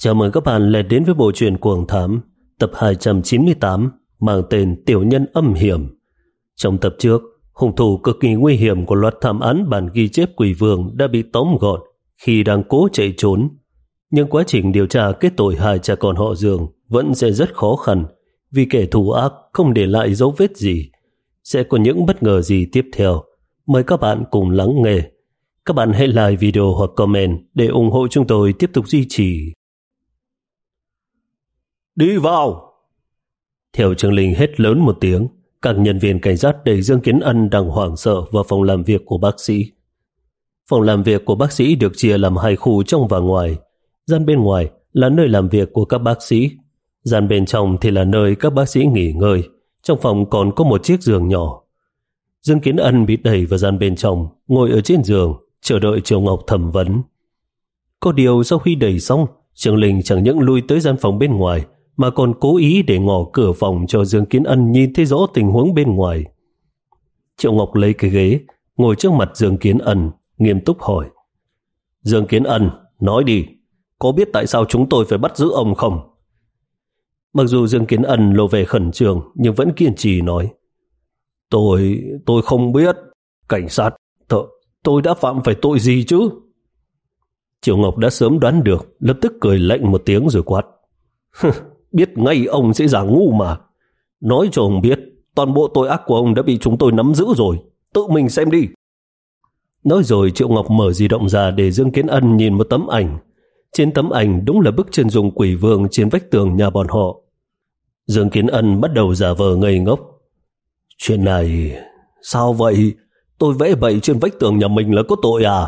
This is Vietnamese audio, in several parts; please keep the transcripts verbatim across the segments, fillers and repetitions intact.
Chào mừng các bạn lại đến với bộ truyện Cuồng Thám tập hai trăm chín mươi tám mang tên Tiểu Nhân Âm Hiểm. Trong tập trước, hung thủ cực kỳ nguy hiểm của loạt thảm án bản ghi chép Quỷ Vương đã bị tóm gọn khi đang cố chạy trốn. Nhưng quá trình điều tra kết tội hai cha con họ Dương vẫn sẽ rất khó khăn vì kẻ thù ác không để lại dấu vết gì. Sẽ có những bất ngờ gì tiếp theo? Mời các bạn cùng lắng nghe. Các bạn hãy like video hoặc comment để ủng hộ chúng tôi tiếp tục duy trì. Đi vào! Theo Trương Linh hét lớn một tiếng, các nhân viên cảnh sát đẩy Dương Kiến Ân đang hoảng sợ vào phòng làm việc của bác sĩ. Phòng làm việc của bác sĩ được chia làm hai khu trong và ngoài. Gian bên ngoài là nơi làm việc của các bác sĩ. Gian bên trong thì là nơi các bác sĩ nghỉ ngơi. Trong phòng còn có một chiếc giường nhỏ. Dương Kiến Ân bị đẩy vào gian bên trong, ngồi ở trên giường, chờ đợi Triệu Ngọc thẩm vấn. Có điều sau khi đẩy xong, Trương Linh chẳng những lui tới gian phòng bên ngoài, mà còn cố ý để ngỏ cửa phòng cho Dương Kiến Ân nhìn thấy rõ tình huống bên ngoài. Triệu Ngọc lấy cái ghế, ngồi trước mặt Dương Kiến Ân, nghiêm túc hỏi. Dương Kiến Ân, nói đi, có biết tại sao chúng tôi phải bắt giữ ông không? Mặc dù Dương Kiến Ân lộ vẻ khẩn trương, nhưng vẫn kiên trì nói. Tôi, tôi không biết. Cảnh sát, tôi, tôi đã phạm phải tội gì chứ? Triệu Ngọc đã sớm đoán được, lập tức cười lạnh một tiếng rồi quát. Biết ngay ông sẽ giả ngu mà. Nói cho ông biết, toàn bộ tội ác của ông đã bị chúng tôi nắm giữ rồi. Tự mình xem đi. Nói rồi Triệu Ngọc mở di động ra để Dương Kiến Ân nhìn một tấm ảnh. Trên tấm ảnh đúng là bức chân dung Quỷ Vương trên vách tường nhà bọn họ. Dương Kiến Ân bắt đầu giả vờ ngây ngốc. Chuyện này... sao vậy? Tôi vẽ bậy trên vách tường nhà mình là có tội à?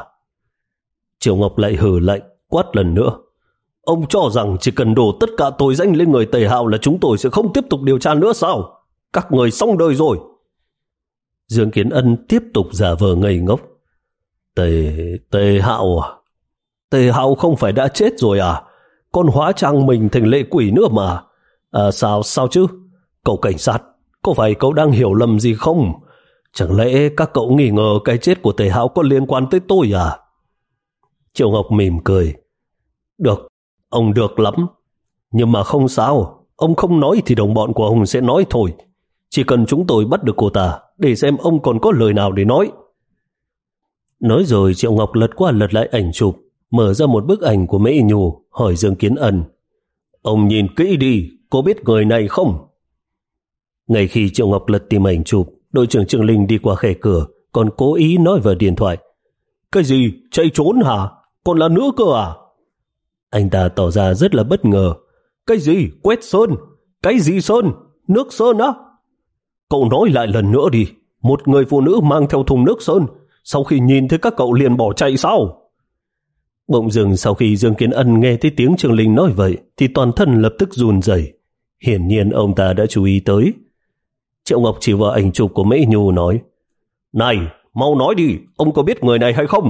Triệu Ngọc lại hừ lạnh, quát lần nữa. Ông cho rằng chỉ cần đổ tất cả tội danh lên người Tề Hạo là chúng tôi sẽ không tiếp tục điều tra nữa sao? Các người xong đời rồi. Dương Kiến Ân tiếp tục giả vờ ngây ngốc. Tề... Tề Hạo à? Tề Hạo không phải đã chết rồi à? Còn hóa trang mình thành lệ quỷ nữa mà. À sao, sao chứ? Cậu cảnh sát, có phải cậu đang hiểu lầm gì không? Chẳng lẽ các cậu nghi ngờ cái chết của Tề Hạo có liên quan tới tôi à? Triệu Ngọc mỉm cười. Được, ông được lắm. Nhưng mà không sao, ông không nói thì đồng bọn của ông sẽ nói thôi. Chỉ cần chúng tôi bắt được cô ta, để xem ông còn có lời nào để nói. Nói rồi Triệu Ngọc lật qua lật lại ảnh chụp, mở ra một bức ảnh của Mễ Nhu, hỏi Dương Kiến Ân. Ông nhìn kỹ đi, có biết người này không? Ngay khi Triệu Ngọc lật tìm ảnh chụp, đội trưởng Trương Linh đi qua khe cửa, còn cố ý nói vào điện thoại. Cái gì? Chạy trốn hả? Còn là nữa cơ à? Anh ta tỏ ra rất là bất ngờ. Cái gì? Quét sơn? Cái gì sơn? Nước sơn á? Cậu nói lại lần nữa đi. Một người phụ nữ mang theo thùng nước sơn, sau khi nhìn thấy các cậu liền bỏ chạy sao? Bỗng dưng sau khi Dương Kiến Ân nghe thấy tiếng Trương Linh nói vậy thì toàn thân lập tức run rẩy. Hiển nhiên ông ta đã chú ý tới. Triệu Ngọc chỉ vào ảnh chụp của Mễ Nhu nói. Này, mau nói đi, ông có biết người này hay không?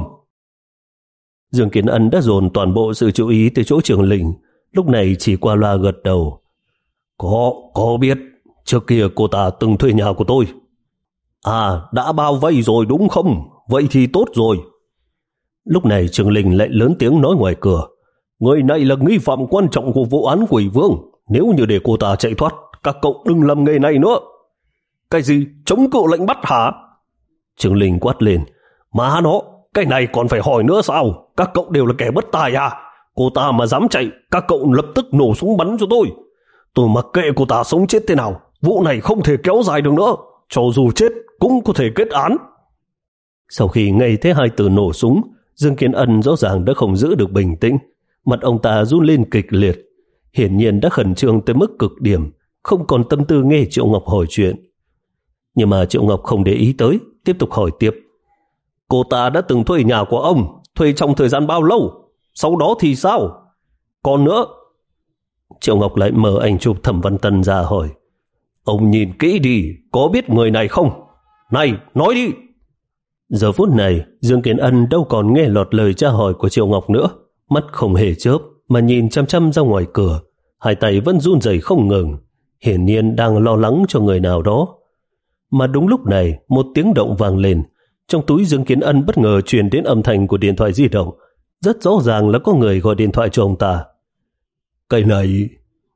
Dương Kiến Ân đã dồn toàn bộ sự chú ý tới chỗ Trương Linh, lúc này chỉ qua loa gật đầu. Có, có biết, trước kia cô ta từng thuê nhà của tôi. À, đã bao vây rồi đúng không? Vậy thì tốt rồi. Lúc này Trương Linh lại lớn tiếng nói ngoài cửa. Người này là nghi phạm quan trọng của vụ án Quỷ Vương. Nếu như để cô ta chạy thoát, các cậu đừng làm nghề này nữa. Cái gì? Chống cự lệnh bắt hả? Trương Linh quát lên. Má nó, cái này còn phải hỏi nữa sao? Các cậu đều là kẻ bất tài à? Cô ta mà dám chạy, các cậu lập tức nổ súng bắn cho tôi. Tôi mặc kệ cô ta sống chết thế nào, vụ này không thể kéo dài được nữa. Cho dù chết cũng có thể kết án. Sau khi nghe thấy hai từ nổ súng, Dương Kiến Ân rõ ràng đã không giữ được bình tĩnh. Mặt ông ta run lên kịch liệt. Hiển nhiên đã khẩn trương tới mức cực điểm, không còn tâm tư nghe Triệu Ngọc hỏi chuyện. Nhưng mà Triệu Ngọc không để ý tới, tiếp tục hỏi tiếp. Cô ta đã từng thuê nhà của ông, thuê trong thời gian bao lâu? Sau đó thì sao? Còn nữa... Triệu Ngọc lại mở ảnh chụp Thẩm Văn Tân ra hỏi. Ông nhìn kỹ đi, có biết người này không? Này, nói đi! Giờ phút này, Dương Kiến Ân đâu còn nghe lọt lời tra hỏi của Triệu Ngọc nữa. Mắt không hề chớp, mà nhìn chăm chăm ra ngoài cửa. Hai tay vẫn run rẩy không ngừng. Hiển nhiên đang lo lắng cho người nào đó. Mà đúng lúc này, một tiếng động vang lên. Trong túi Dương Kiến Ân bất ngờ truyền đến âm thanh của điện thoại di động. Rất rõ ràng là có người gọi điện thoại cho ông ta. Cái này...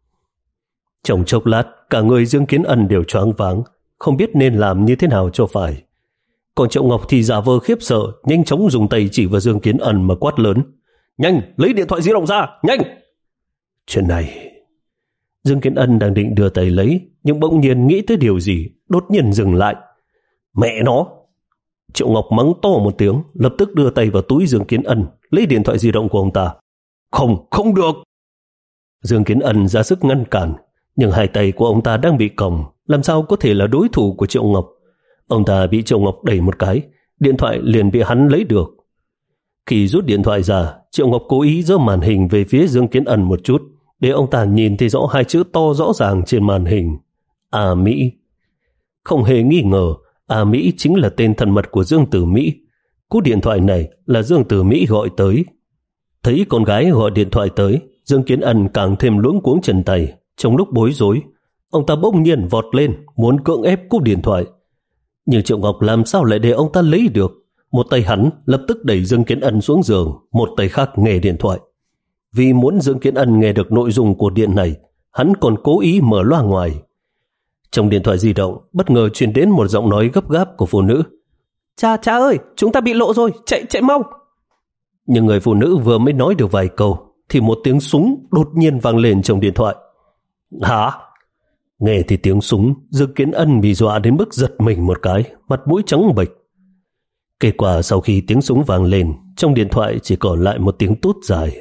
Trong chốc lát, cả người Dương Kiến Ân đều choáng váng, không biết nên làm như thế nào cho phải. Còn Triệu Ngọc thì giả vờ khiếp sợ, nhanh chóng dùng tay chỉ vào Dương Kiến Ân mà quát lớn. Nhanh, lấy điện thoại di động ra, nhanh! Chuyện này... Dương Kiến Ân đang định đưa tay lấy, nhưng bỗng nhiên nghĩ tới điều gì, đột nhiên dừng lại. Mẹ nó! Triệu Ngọc mắng to một tiếng, lập tức đưa tay vào túi Dương Kiến Ân, lấy điện thoại di động của ông ta. Không, không được! Dương Kiến Ân ra sức ngăn cản, nhưng hai tay của ông ta đang bị còng, làm sao có thể là đối thủ của Triệu Ngọc. Ông ta bị Triệu Ngọc đẩy một cái, điện thoại liền bị hắn lấy được. Khi rút điện thoại ra, Triệu Ngọc cố ý giơ màn hình về phía Dương Kiến Ân một chút, để ông ta nhìn thấy rõ hai chữ to rõ ràng trên màn hình. A Mỹ. Không hề nghi ngờ, A Mỹ chính là tên thân mật của Dương Tử Mỹ. Cú điện thoại này là Dương Tử Mỹ gọi tới. Thấy con gái gọi điện thoại tới, Dương Kiến Ân càng thêm luống cuống chân tay. Trong lúc bối rối, ông ta bỗng nhiên vọt lên, muốn cưỡng ép cúp điện thoại. Nhưng Triệu Ngọc làm sao lại để ông ta lấy được? Một tay hắn lập tức đẩy Dương Kiến Ân xuống giường, một tay khác nghe điện thoại. Vì muốn Dương Kiến Ân nghe được nội dung của điện này, hắn còn cố ý mở loa ngoài. Trong điện thoại di động, bất ngờ truyền đến một giọng nói gấp gáp của phụ nữ. Cha, cha ơi, chúng ta bị lộ rồi, chạy, chạy mau! Nhưng người phụ nữ vừa mới nói được vài câu, thì một tiếng súng đột nhiên vang lên trong điện thoại. Hả? Nghe thì tiếng súng, Dương Kiến Ân bị dọa đến mức giật mình một cái, mặt mũi trắng bệch. Kết quả sau khi tiếng súng vang lên, trong điện thoại chỉ còn lại một tiếng tút dài.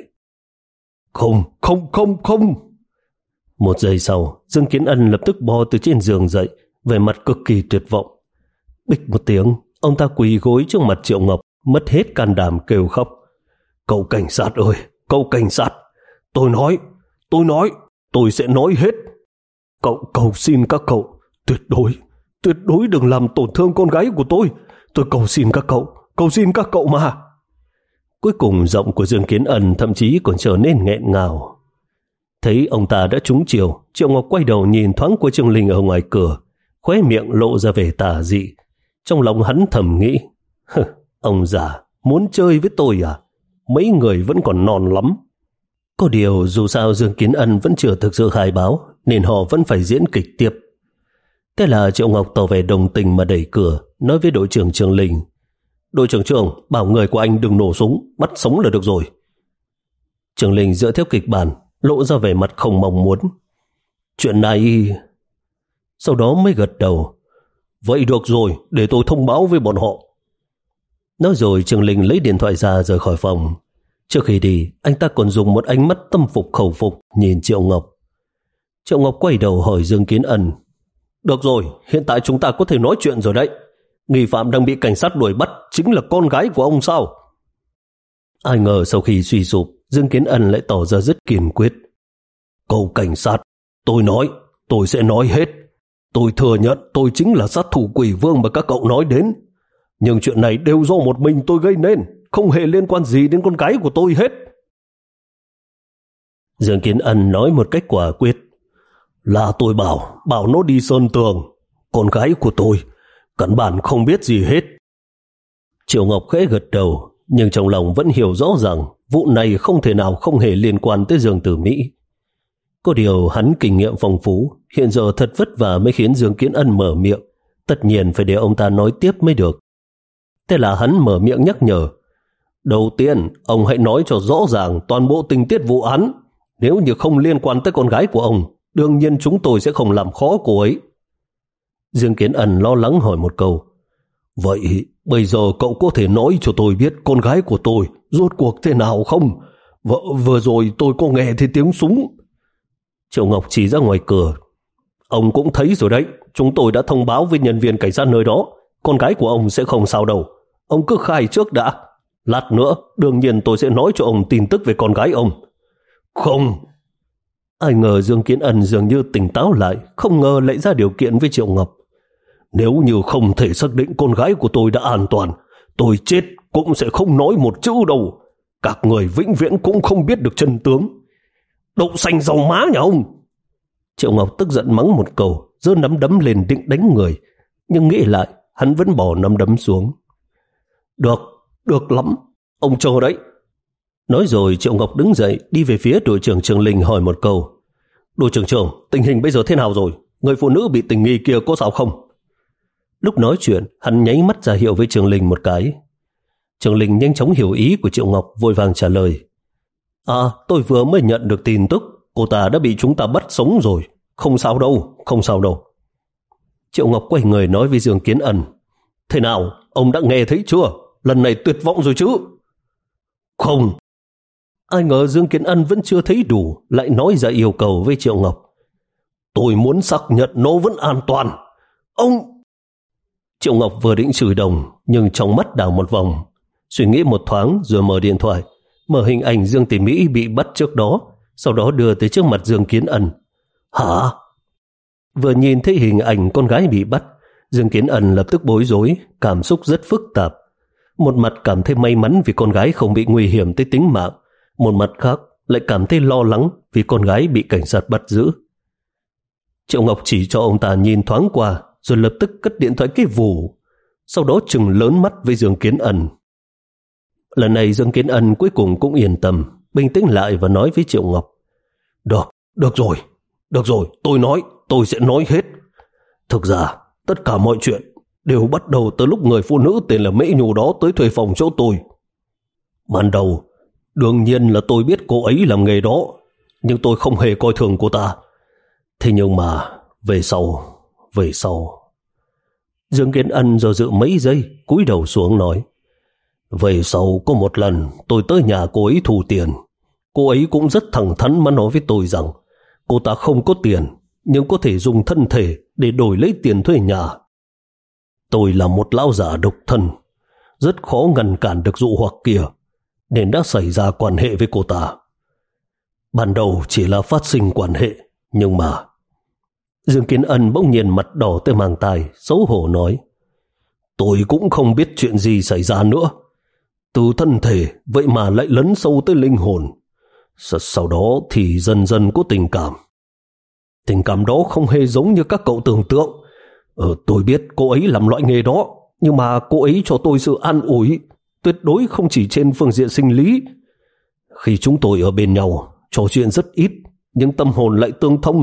Không, không, không, không! Một giây sau, Dương Kiến Ân lập tức bò từ trên giường dậy, vẻ mặt cực kỳ tuyệt vọng. Bịch một tiếng, ông ta quỳ gối trước mặt Triệu Ngọc, mất hết can đảm kêu khóc. Cậu cảnh sát ơi, cậu cảnh sát, tôi nói, tôi nói, tôi sẽ nói hết. Cậu cầu xin các cậu, tuyệt đối, tuyệt đối đừng làm tổn thương con gái của tôi. Tôi cầu xin các cậu, cầu xin các cậu mà. Cuối cùng giọng của Dương Kiến Ân thậm chí còn trở nên nghẹn ngào. Thấy ông ta đã trúng chiều, Triệu Ngọc quay đầu nhìn thoáng qua Trương Linh ở ngoài cửa, khóe miệng lộ ra vẻ tà dị. Trong lòng hắn thầm nghĩ, ông già muốn chơi với tôi à? Mấy người vẫn còn non lắm. Có điều dù sao Dương Kiến Ân vẫn chưa thực sự khai báo, nên họ vẫn phải diễn kịch tiếp. Thế là Triệu Ngọc tỏ vẻ đồng tình mà đẩy cửa, nói với đội trưởng Trương Linh. Đội trưởng Trương, bảo người của anh đừng nổ súng, bắt sống là được rồi. Trương Linh dựa theo kịch bản, lộ ra vẻ mặt không mong muốn. Chuyện này... Sau đó mới gật đầu. Vậy được rồi, để tôi thông báo với bọn họ. Nói rồi Trương Linh lấy điện thoại ra rời khỏi phòng. Trước khi đi, anh ta còn dùng một ánh mắt tâm phục khẩu phục nhìn Triệu Ngọc. Triệu Ngọc quay đầu hỏi Dương Kiến Ân. Được rồi, hiện tại chúng ta có thể nói chuyện rồi đấy. Nghi phạm đang bị cảnh sát đuổi bắt chính là con gái của ông sao? Ai ngờ sau khi suy sụp, Dương Kiến Ân lại tỏ ra rất kiên quyết. Cậu cảnh sát, tôi nói, tôi sẽ nói hết. Tôi thừa nhận tôi chính là sát thủ quỷ vương mà các cậu nói đến. Nhưng chuyện này đều do một mình tôi gây nên, không hề liên quan gì đến con gái của tôi hết. Dương Kiến Ân nói một cách quả quyết. Là tôi bảo, bảo nó đi sơn tường. Con gái của tôi, căn bản không biết gì hết. Triệu Ngọc khẽ gật đầu, nhưng trong lòng vẫn hiểu rõ rằng vụ này không thể nào không hề liên quan tới Dương Tử Mỹ. Có điều hắn kinh nghiệm phong phú, hiện giờ thật vất vả mới khiến Dương Kiến Ân mở miệng, tất nhiên phải để ông ta nói tiếp mới được. Thế là hắn mở miệng nhắc nhở. Đầu tiên, ông hãy nói cho rõ ràng toàn bộ tình tiết vụ án. Nếu như không liên quan tới con gái của ông, đương nhiên chúng tôi sẽ không làm khó cô ấy. Dương Kiến Ân lo lắng hỏi một câu. Vậy bây giờ cậu có thể nói cho tôi biết con gái của tôi rốt cuộc thế nào không? V vừa rồi tôi có nghe thấy tiếng súng. Triệu Ngọc chỉ ra ngoài cửa. Ông cũng thấy rồi đấy, chúng tôi đã thông báo với nhân viên cảnh sát nơi đó. Con gái của ông sẽ không sao đâu. Ông cứ khai trước đã. Lát nữa, đương nhiên tôi sẽ nói cho ông tin tức về con gái ông. Không. Ai ngờ Dương Kiến Ân dường như tỉnh táo lại, không ngờ lại ra điều kiện với Triệu Ngọc. Nếu như không thể xác định con gái của tôi đã an toàn, tôi chết cũng sẽ không nói một chữ đâu. Các người vĩnh viễn cũng không biết được chân tướng. Đậu xanh dầu má nhà ông. Triệu Ngọc tức giận mắng một câu, giơ nắm đấm lên định đánh người, nhưng nghĩ lại, hắn vẫn bỏ nắm đấm xuống. Được, được lắm, ông chờ đấy. Nói rồi Triệu Ngọc đứng dậy đi về phía đội trưởng Trường Linh hỏi một câu. Đội trưởng trưởng, tình hình bây giờ thế nào rồi? Người phụ nữ bị tình nghi kia có sao không? Lúc nói chuyện, hắn nháy mắt ra hiệu với Trường Linh một cái. Trường Linh nhanh chóng hiểu ý của Triệu Ngọc, vội vàng trả lời. À, tôi vừa mới nhận được tin tức, cô ta đã bị chúng ta bắt sống rồi. Không sao đâu, không sao đâu. Triệu Ngọc quay người nói với Dương Kiến Ân. Thế nào, ông đã nghe thấy chưa? Lần này tuyệt vọng rồi chứ? Không. Ai ngờ Dương Kiến Ân vẫn chưa thấy đủ, lại nói ra yêu cầu với Triệu Ngọc. Tôi muốn xác nhận nó vẫn an toàn. Ông... Triệu Ngọc vừa định chửi đồng, nhưng trong mắt đảo một vòng, suy nghĩ một thoáng rồi mở điện thoại, mở hình ảnh Dương Tỷ Mỹ bị bắt trước đó, sau đó đưa tới trước mặt Dương Kiến Ân. Hả? Vừa nhìn thấy hình ảnh con gái bị bắt, Dương Kiến Ân lập tức bối rối, cảm xúc rất phức tạp. Một mặt cảm thấy may mắn vì con gái không bị nguy hiểm tới tính mạng, một mặt khác lại cảm thấy lo lắng vì con gái bị cảnh sát bắt giữ. Triệu Ngọc chỉ cho ông ta nhìn thoáng qua, rồi lập tức cất điện thoại cái vù, sau đó trừng lớn mắt với Dương Kiến Ân. Lần này Dương Kiến Ân cuối cùng cũng yên tâm, bình tĩnh lại và nói với Triệu Ngọc. Được, được rồi, được rồi, tôi nói, tôi sẽ nói hết. Thực ra, tất cả mọi chuyện đều bắt đầu từ lúc người phụ nữ tên là Mễ Nhu đó tới thuê phòng chỗ tôi. Ban đầu, đương nhiên là tôi biết cô ấy làm nghề đó, nhưng tôi không hề coi thường cô ta. Thế nhưng mà, về sau, về sau... Dương Kiến Ân do dự mấy giây, cúi đầu xuống nói. Về sau có một lần tôi tới nhà cô ấy thu tiền. Cô ấy cũng rất thẳng thắn mà nói với tôi rằng cô ta không có tiền, nhưng có thể dùng thân thể để đổi lấy tiền thuê nhà. Tôi là một lão già độc thân, rất khó ngăn cản được dụ hoặc kia, nên đã xảy ra quan hệ với cô ta. Ban đầu chỉ là phát sinh quan hệ, nhưng mà... Dương Kiến Ân bỗng nhiên mặt đỏ tới mang tai, xấu hổ nói. Tôi cũng không biết chuyện gì xảy ra nữa. Từ thân thể vậy mà lại lấn sâu tới linh hồn. S- sau đó thì dần dần có tình cảm. Tình cảm đó không hề giống như các cậu tưởng tượng. Ờ, tôi biết cô ấy làm loại nghề đó, nhưng mà cô ấy cho tôi sự an ủi, tuyệt đối không chỉ trên phương diện sinh lý. Khi chúng tôi ở bên nhau, trò chuyện rất ít, nhưng tâm hồn lại tương thông.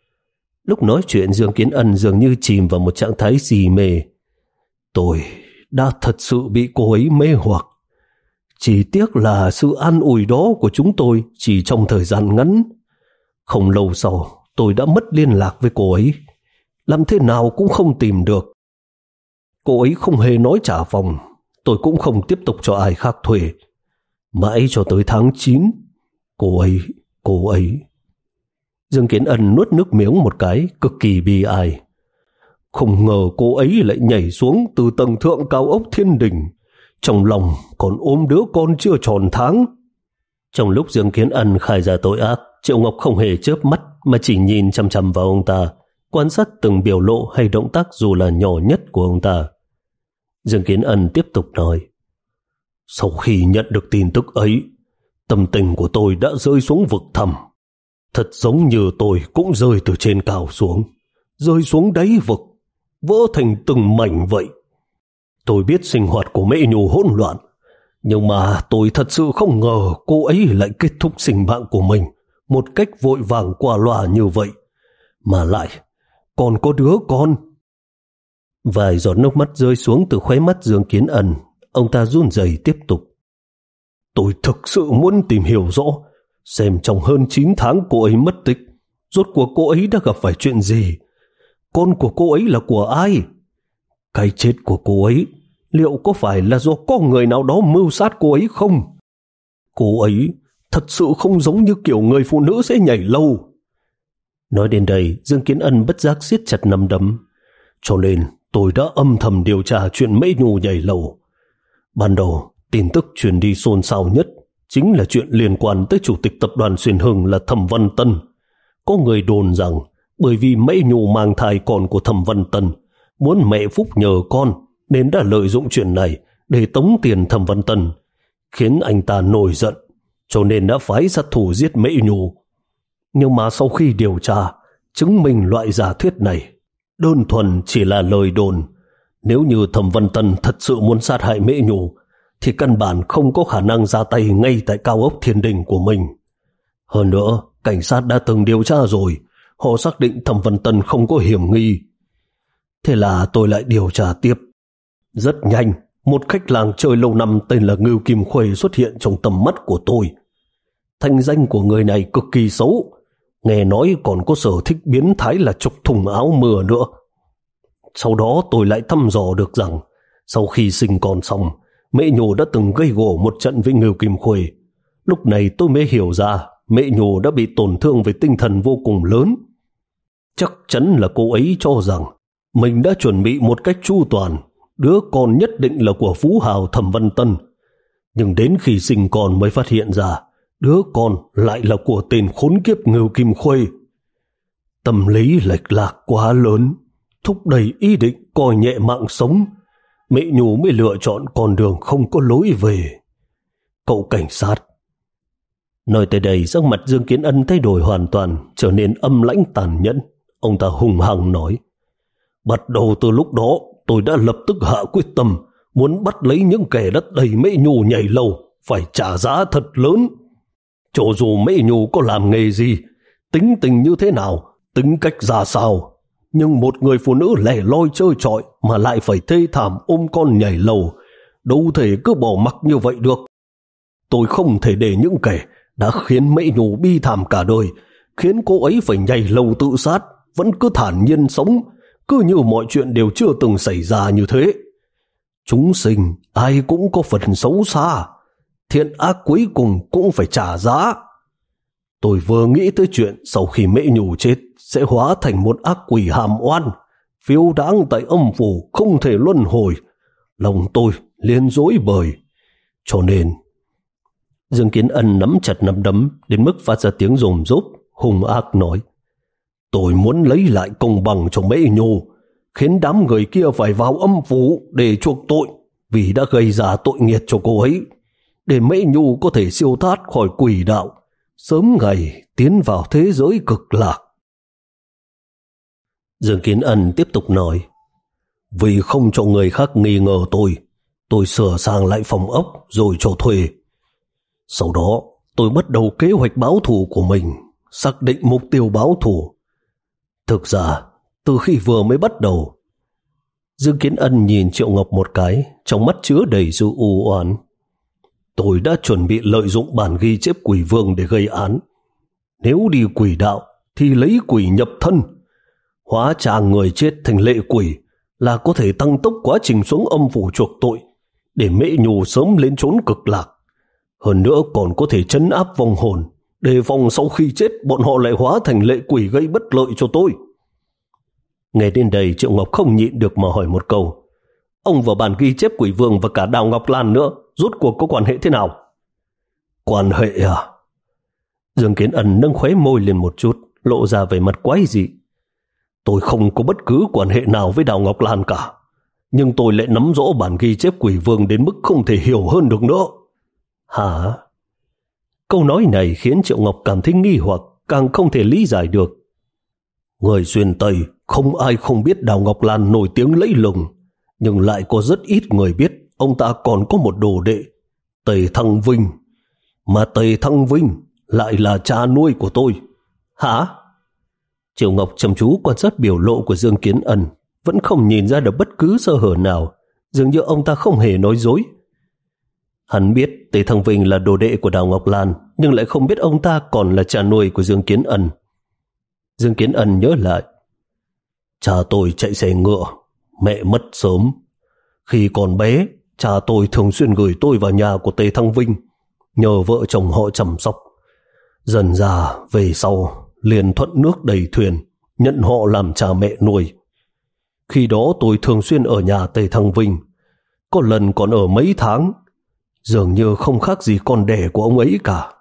Lúc nói chuyện, Dương Kiến Ân dường như chìm vào một trạng thái xì mê. Tôi đã thật sự bị cô ấy mê hoặc. Chỉ tiếc là sự an ủi đó của chúng tôi chỉ trong thời gian ngắn. Không lâu sau, tôi đã mất liên lạc với cô ấy. Làm thế nào cũng không tìm được. Cô ấy không hề nói trả phòng. Tôi cũng không tiếp tục cho ai khác thuê. Mãi cho tới tháng chín, cô ấy, cô ấy... Dương Kiến Ân nuốt nước miếng một cái, cực kỳ bi ai. Không ngờ cô ấy lại nhảy xuống từ tầng thượng cao ốc thiên đình, trong lòng còn ôm đứa con chưa tròn tháng. Trong lúc Dương Kiến Ân khai ra tội ác, Triệu Ngọc không hề chớp mắt mà chỉ nhìn chằm chằm vào ông ta, quan sát từng biểu lộ hay động tác dù là nhỏ nhất của ông ta. Dương Kiến Ân tiếp tục nói. Sau khi nhận được tin tức ấy, tâm tình của tôi đã rơi xuống vực thẳm. Thật giống như tôi cũng rơi từ trên cao xuống, rơi xuống đáy vực, vỡ thành từng mảnh vậy. Tôi biết sinh hoạt của Mễ Nhu hỗn loạn, nhưng mà tôi thật sự không ngờ cô ấy lại kết thúc sinh mạng của mình một cách vội vàng qua loa như vậy. Mà lại, còn có đứa con. Vài giọt nước mắt rơi xuống từ khóe mắt Dương Kiến Ân, ông ta run rẩy tiếp tục. Tôi thực sự muốn tìm hiểu rõ, xem trong hơn chín tháng cô ấy mất tích, rốt cuộc cô ấy đã gặp phải chuyện gì? Con của cô ấy là của ai? Cái chết của cô ấy liệu có phải là do có người nào đó mưu sát cô ấy không? Cô ấy thật sự không giống như kiểu người phụ nữ sẽ nhảy lầu. Nói đến đây, Dương Kiến Ân bất giác siết chặt nắm đấm. Cho nên tôi đã âm thầm điều tra chuyện Mễ Nhu nhảy lầu. Ban đầu, tin tức truyền đi xôn xao nhất chính là chuyện liên quan tới chủ tịch tập đoàn Xuyên Hưng là Thẩm Văn Tân. Có người đồn rằng bởi vì Mễ Nhu mang thai con của Thẩm Văn Tân, muốn mẹ Phúc nhờ con, nên đã lợi dụng chuyện này để tống tiền Thẩm Văn Tân, khiến anh ta nổi giận, cho nên đã phái sát thủ giết Mễ Nhu. Nhưng mà sau khi điều tra, chứng minh loại giả thuyết này đơn thuần chỉ là lời đồn. Nếu như Thẩm Văn Tân thật sự muốn sát hại Mễ Nhu, thì căn bản không có khả năng ra tay ngay tại cao ốc Thiên Đình của mình. Hơn nữa, cảnh sát đã từng điều tra rồi, họ xác định Thẩm Văn Tân không có hiểm nghi. Thế là tôi lại điều tra tiếp. Rất nhanh, một khách làng chơi lâu năm tên là Ngưu Kim Khuê xuất hiện trong tầm mắt của tôi. Thanh danh của người này cực kỳ xấu, nghe nói còn có sở thích biến thái là chụp thùng áo mưa nữa. Sau đó tôi lại thăm dò được rằng sau khi sinh con xong, Mễ Nhù đã từng gây gổ một trận với Ngưu Kim Khuê. Lúc này tôi mới hiểu ra Mễ Nhù đã bị tổn thương về tinh thần vô cùng lớn. Chắc chắn là cô ấy cho rằng mình đã chuẩn bị một cách chu toàn, đứa con nhất định là của phú hào Thẩm Văn Tân. Nhưng đến khi sinh con mới phát hiện ra đứa con lại là của tên khốn kiếp Ngưu Kim Khuê. Tâm lý lệch lạc quá lớn, thúc đẩy ý định coi nhẹ mạng sống, Mễ Nhù mới lựa chọn con đường không có lối về. Cậu cảnh sát. Nói tới đây, sắc mặt Dương Kiến Ân thay đổi hoàn toàn, trở nên âm lãnh tàn nhẫn. Ông ta hùng hăng nói: bắt đầu từ lúc đó, tôi đã lập tức hạ quyết tâm muốn bắt lấy những kẻ đất đầy Mễ Nhù nhảy lầu, phải trả giá thật lớn. Cho dù Mễ Nhù có làm nghề gì, tính tình như thế nào, tính cách ra sao, nhưng một người phụ nữ lẻ loi chơi trọi mà lại phải thê thảm ôm con nhảy lầu, đâu thể cứ bỏ mặc như vậy được. Tôi không thể để những kẻ đã khiến Mễ Nhù bi thảm cả đời, khiến cô ấy phải nhảy lầu tự sát, vẫn cứ thản nhiên sống, cứ như mọi chuyện đều chưa từng xảy ra như thế. Chúng sinh ai cũng có phần xấu xa, thiện ác cuối cùng cũng phải trả giá. Tôi vừa nghĩ tới chuyện sau khi Mễ Nhù chết sẽ hóa thành một ác quỷ hàm oan, phiêu đáng tại âm phủ không thể luân hồi, lòng tôi liền rối bời. Cho nên Dương Kiến Ân nắm chặt nắm đấm đến mức phát ra tiếng rồm rốp, hung ác nói: tôi muốn lấy lại công bằng cho Mễ Nhù, khiến đám người kia phải vào âm phủ để chuộc tội vì đã gây ra tội nghiệt cho cô ấy, để Mễ Nhù có thể siêu thoát khỏi quỷ đạo, sớm ngày tiến vào thế giới cực lạc. Dương Kiến Ân tiếp tục nói: vì không cho người khác nghi ngờ tôi, tôi sửa sang lại phòng ốc rồi cho thuê. Sau đó tôi bắt đầu kế hoạch báo thù của mình, xác định mục tiêu báo thù. Thực ra từ khi vừa mới bắt đầu, Dương Kiến Ân nhìn Triệu Ngọc một cái, trong mắt chứa đầy sự u oán. Tôi đã chuẩn bị lợi dụng bản ghi chép quỷ vương để gây án. Nếu đi quỷ đạo thì lấy quỷ nhập thân, hóa trang người chết thành lệ quỷ, là có thể tăng tốc quá trình xuống âm phủ chuộc tội, để Mễ Nhù sớm lên chốn cực lạc. Hơn nữa còn có thể trấn áp vong hồn, đề phòng sau khi chết bọn họ lại hóa thành lệ quỷ gây bất lợi cho tôi. Nghe đến đây, Triệu Ngọc không nhịn được mà hỏi một câu: ông và bản ghi chép quỷ vương và cả Đào Ngọc Lan nữa, rốt cuộc có quan hệ thế nào? Quan hệ à? Dương Kiến Ân nâng khóe môi lên một chút, lộ ra vẻ mặt quái dị. Tôi không có bất cứ quan hệ nào với Đào Ngọc Lan cả, nhưng tôi lại nắm rõ bản ghi chép quỷ vương đến mức không thể hiểu hơn được nữa. Hả? Câu nói này khiến Triệu Ngọc cảm thấy nghi hoặc, càng không thể lý giải được. Người xuyên Tây không ai không biết Đào Ngọc Lan nổi tiếng lẫy lừng, nhưng lại có rất ít người biết ông ta còn có một đồ đệ, Tề Thăng Vinh, mà Tề Thăng Vinh lại là cha nuôi của tôi. Hả? Triệu Ngọc chăm chú quan sát biểu lộ của Dương Kiến Ân, vẫn không nhìn ra được bất cứ sơ hở nào, dường như ông ta không hề nói dối. Hắn biết Tề Thăng Vinh là đồ đệ của Đào Ngọc Lan, nhưng lại không biết ông ta còn là cha nuôi của Dương Kiến Ân. Dương Kiến Ân nhớ lại: cha tôi chạy xe ngựa, mẹ mất sớm. Khi còn bé, cha tôi thường xuyên gửi tôi vào nhà của Tề Thăng Vinh, nhờ vợ chồng họ chăm sóc. Dần ra về sau liền thuận nước đầy thuyền, nhận họ làm cha mẹ nuôi. Khi đó tôi thường xuyên ở nhà Tề Thăng Vinh, có lần còn ở mấy tháng, dường như không khác gì con đẻ của ông ấy cả.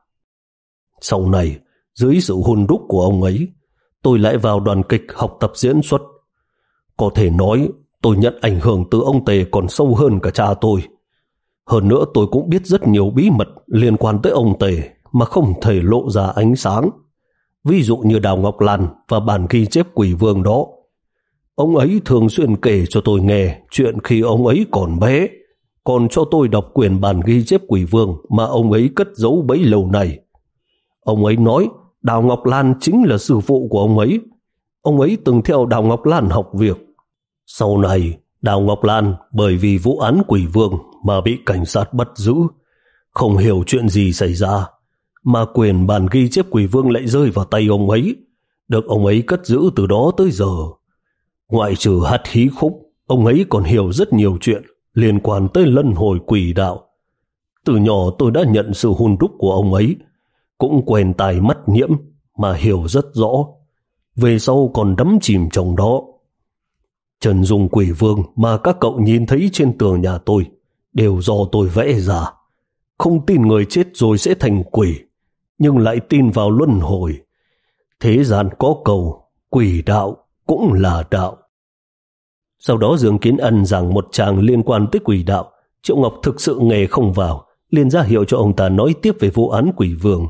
Sau này, dưới sự hôn đúc của ông ấy, tôi lại vào đoàn kịch học tập diễn xuất. Có thể nói tôi nhận ảnh hưởng từ ông Tề còn sâu hơn cả cha tôi. Hơn nữa tôi cũng biết rất nhiều bí mật liên quan tới ông Tề mà không thể lộ ra ánh sáng. Ví dụ như Đào Ngọc Lan và bản ghi chép quỷ vương đó. Ông ấy thường xuyên kể cho tôi nghe chuyện khi ông ấy còn bé, còn cho tôi đọc quyển bản ghi chép quỷ vương mà ông ấy cất giấu bấy lâu nay. Ông ấy nói Đào Ngọc Lan chính là sư phụ của ông ấy. Ông ấy từng theo Đào Ngọc Lan học việc. Sau này, Đào Ngọc Lan bởi vì vụ án quỷ vương mà bị cảnh sát bắt giữ. Không hiểu chuyện gì xảy ra, mà quyển bản ghi chép quỷ vương lại rơi vào tay ông ấy, được ông ấy cất giữ từ đó tới giờ. Ngoại trừ hát hí khúc, ông ấy còn hiểu rất nhiều chuyện liên quan tới luân hồi quỷ đạo. Từ nhỏ tôi đã nhận sự hun đúc của ông ấy, cũng quen tài mắt nhiễm mà hiểu rất rõ. Về sau còn đắm chìm trong đó. Chân dung quỷ vương mà các cậu nhìn thấy trên tường nhà tôi đều do tôi vẽ ra. Không tin người chết rồi sẽ thành quỷ, nhưng lại tin vào luân hồi. Thế gian có câu, quỷ đạo cũng là đạo. Sau đó Dương Kiến Ân giảng một tràng liên quan tới quỷ đạo. Triệu Ngọc thực sự nghe không vào, liền ra hiệu cho ông ta nói tiếp về vụ án quỷ vương.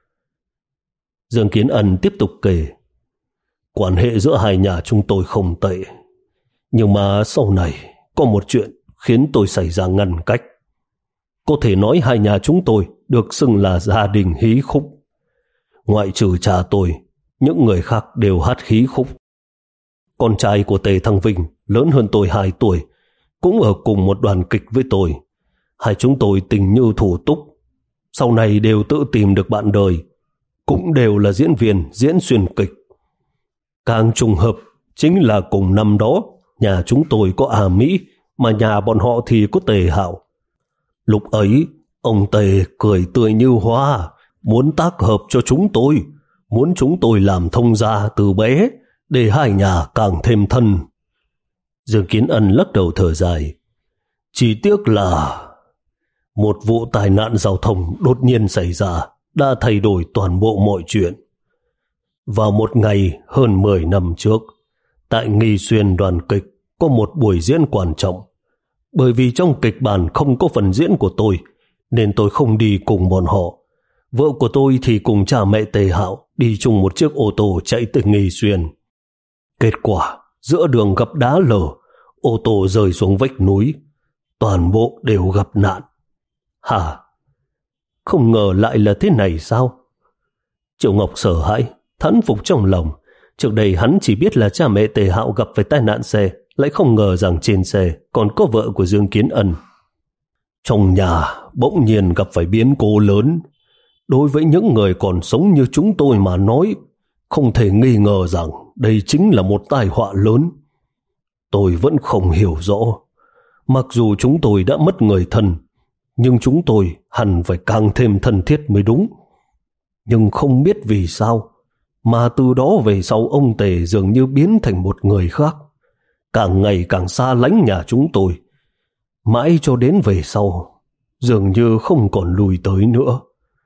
Dương Kiến Ân tiếp tục kể. Quan hệ giữa hai nhà chúng tôi không tệ, nhưng mà sau này có một chuyện khiến tôi xảy ra ngăn cách. Có thể nói hai nhà chúng tôi được xưng là gia đình hí khúc. Ngoại trừ cha tôi, những người khác đều hát hí khúc. Con trai của Tề Thăng Vinh lớn hơn tôi hai tuổi, cũng ở cùng một đoàn kịch với tôi. Hai chúng tôi tình như thủ túc, sau này đều tự tìm được bạn đời, cũng đều là diễn viên diễn xuyên kịch. Càng trùng hợp chính là cùng năm đó, nhà chúng tôi có A Mỹ, mà nhà bọn họ thì có Tề Hạo. Lúc ấy, ông Tề cười tươi như hoa, muốn tác hợp cho chúng tôi, muốn chúng tôi làm thông gia từ bé, để hai nhà càng thêm thân. Dương Kiến Ân lắc đầu thở dài. Chỉ tiếc là một vụ tai nạn giao thông đột nhiên xảy ra đã thay đổi toàn bộ mọi chuyện. Vào một ngày hơn mười năm trước, tại Nghi Xuyên đoàn kịch có một buổi diễn quan trọng. Bởi vì trong kịch bản không có phần diễn của tôi, nên tôi không đi cùng bọn họ. Vợ của tôi thì cùng cha mẹ Tề Hạo đi chung một chiếc ô tô chạy tới Nghi Xuyên. Kết quả, giữa đường gặp đá lở, ô tô rơi xuống vách núi. Toàn bộ đều gặp nạn. Hả? Không ngờ lại là thế này sao? Triệu Ngọc sợ hãi, thẫn phục trong lòng. Trước đây hắn chỉ biết là cha mẹ Tề Hạo gặp phải tai nạn xe, lại không ngờ rằng trên xe còn có vợ của Dương Kiến Ân. Trong nhà bỗng nhiên gặp phải biến cố lớn. Đối với những người còn sống như chúng tôi mà nói, không thể nghi ngờ rằng đây chính là một tai họa lớn. Tôi vẫn không hiểu rõ. Mặc dù chúng tôi đã mất người thân, nhưng chúng tôi hẳn phải càng thêm thân thiết mới đúng. Nhưng không biết vì sao, mà từ đó về sau ông Tề dường như biến thành một người khác, càng ngày càng xa lánh nhà chúng tôi. Mãi cho đến về sau, dường như không còn lùi tới nữa.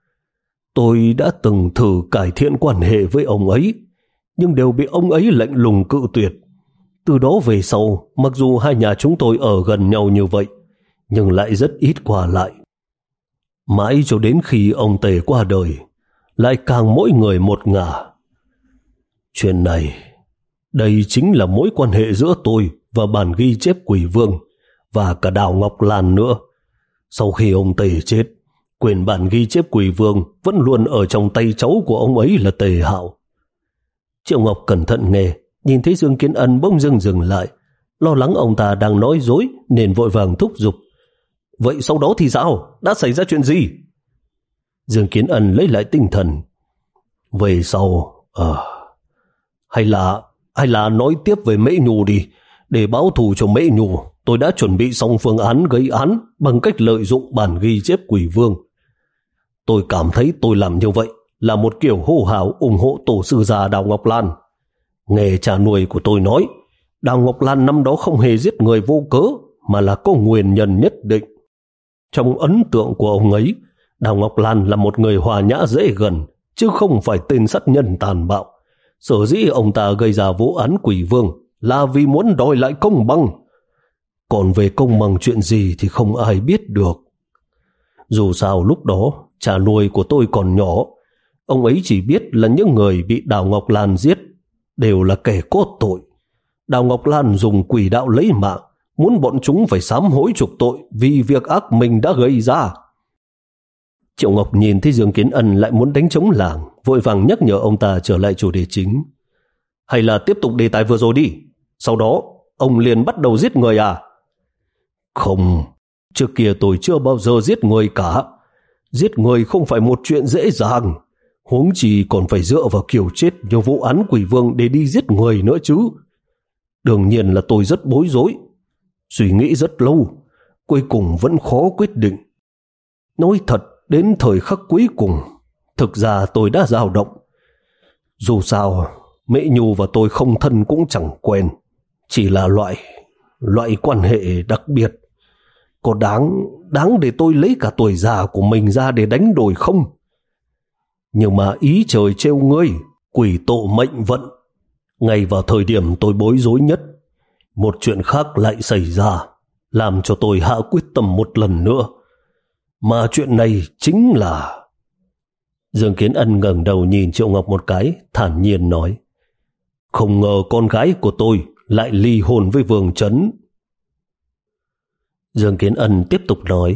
Tôi đã từng thử cải thiện quan hệ với ông ấy, nhưng đều bị ông ấy lạnh lùng cự tuyệt. Từ đó về sau, mặc dù hai nhà chúng tôi ở gần nhau như vậy, nhưng lại rất ít qua lại. Mãi cho đến khi ông Tề qua đời, lại càng mỗi người một ngả. Chuyện này, đây chính là mối quan hệ giữa tôi và bản ghi chép quỷ vương, và cả Đào Ngọc Lan nữa. Sau khi ông Tề chết, quyển bản ghi chép quỷ vương vẫn luôn ở trong tay cháu của ông ấy là Tề Hạo. Triệu Ngọc cẩn thận nghe, nhìn thấy Dương Kiến Ân bỗng dưng dừng lại, lo lắng ông ta đang nói dối nên vội vàng thúc giục. Vậy sau đó thì sao? Đã xảy ra chuyện gì? Dương Kiến Ân lấy lại tinh thần. Về sau, à, hay là hay là nói tiếp về Mễ Nhu đi. Để báo thù cho Mễ Nhu, tôi đã chuẩn bị xong phương án gây án bằng cách lợi dụng bản ghi chép quỷ vương. Tôi cảm thấy tôi làm như vậy là một kiểu hô hào ủng hộ tổ sư già Đào Ngọc Lan. Nghe cha nuôi của tôi nói, Đào Ngọc Lan năm đó không hề giết người vô cớ, mà là có nguyên nhân nhất định. Trong ấn tượng của ông ấy, Đào Ngọc Lan là một người hòa nhã dễ gần, chứ không phải tên sát nhân tàn bạo. Sở dĩ ông ta gây ra vụ án quỷ vương là vì muốn đòi lại công bằng. Còn về công bằng chuyện gì thì không ai biết được. Dù sao lúc đó, cha nuôi của tôi còn nhỏ, ông ấy chỉ biết là những người bị Đào Ngọc Lan giết đều là kẻ có tội. Đào Ngọc Lan dùng quỷ đạo lấy mạng, muốn bọn chúng phải sám hối chuộc tội vì việc ác mình đã gây ra. Triệu Ngọc nhìn thấy Dương Kiến Ân lại muốn đánh trống lảng, vội vàng nhắc nhở ông ta trở lại chủ đề chính. Hay là tiếp tục đề tài vừa rồi đi, sau đó ông liền bắt đầu giết người à? Không, trước kia tôi chưa bao giờ giết người cả. Giết người không phải một chuyện dễ dàng, huống chi còn phải dựa vào kiểu chết như vụ án Quỷ Vương để đi giết người nữa chứ. Đương nhiên là tôi rất bối rối, suy nghĩ rất lâu, cuối cùng vẫn khó quyết định. Nói thật, đến thời khắc cuối cùng, thực ra tôi đã dao động. Dù sao, Mễ Nhu và tôi không thân cũng chẳng quen, chỉ là loại, loại quan hệ đặc biệt. Có đáng, đáng để tôi lấy cả tuổi già của mình ra để đánh đổi không? Nhưng mà ý trời trêu ngươi, quỷ tộ mệnh vận. Ngay vào thời điểm tôi bối rối nhất, một chuyện khác lại xảy ra, làm cho tôi hạ quyết tâm một lần nữa. Mà chuyện này chính là... Dương Kiến Ân ngẩng đầu nhìn Triệu Ngọc một cái, thản nhiên nói. Không ngờ con gái của tôi lại ly hôn với Vương Chấn. Dương Kiến Ân tiếp tục nói.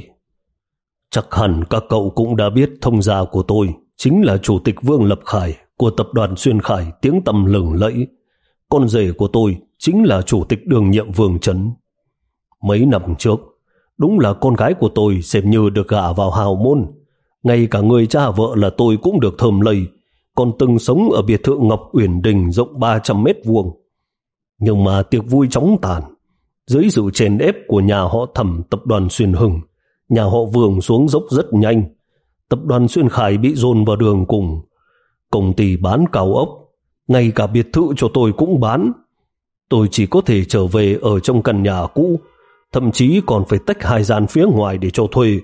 Chắc hẳn các cậu cũng đã biết thông gia của tôi chính là Chủ tịch Vương Lập Khải của tập đoàn Xuyên Khải tiếng tăm lừng lẫy. Con rể của tôi chính là Chủ tịch đương nhiệm Vương Chấn. Mấy năm trước, đúng là con gái của tôi xem như được gả vào hào môn. Ngay cả người cha vợ là tôi cũng được thơm lây, còn từng sống ở biệt thự Ngọc Uyển Đình rộng ba trăm mét vuông. Nhưng mà tiệc vui chóng tàn. Dưới sự chèn ép của nhà họ Thẩm tập đoàn Xuyên Hưng, nhà họ Vương xuống dốc rất nhanh. Tập đoàn Xuyên Khải bị dồn vào đường cùng. Công ty bán cao ốc, ngay cả biệt thự cho tôi cũng bán. Tôi chỉ có thể trở về ở trong căn nhà cũ, thậm chí còn phải tách hai gian phía ngoài để cho thuê.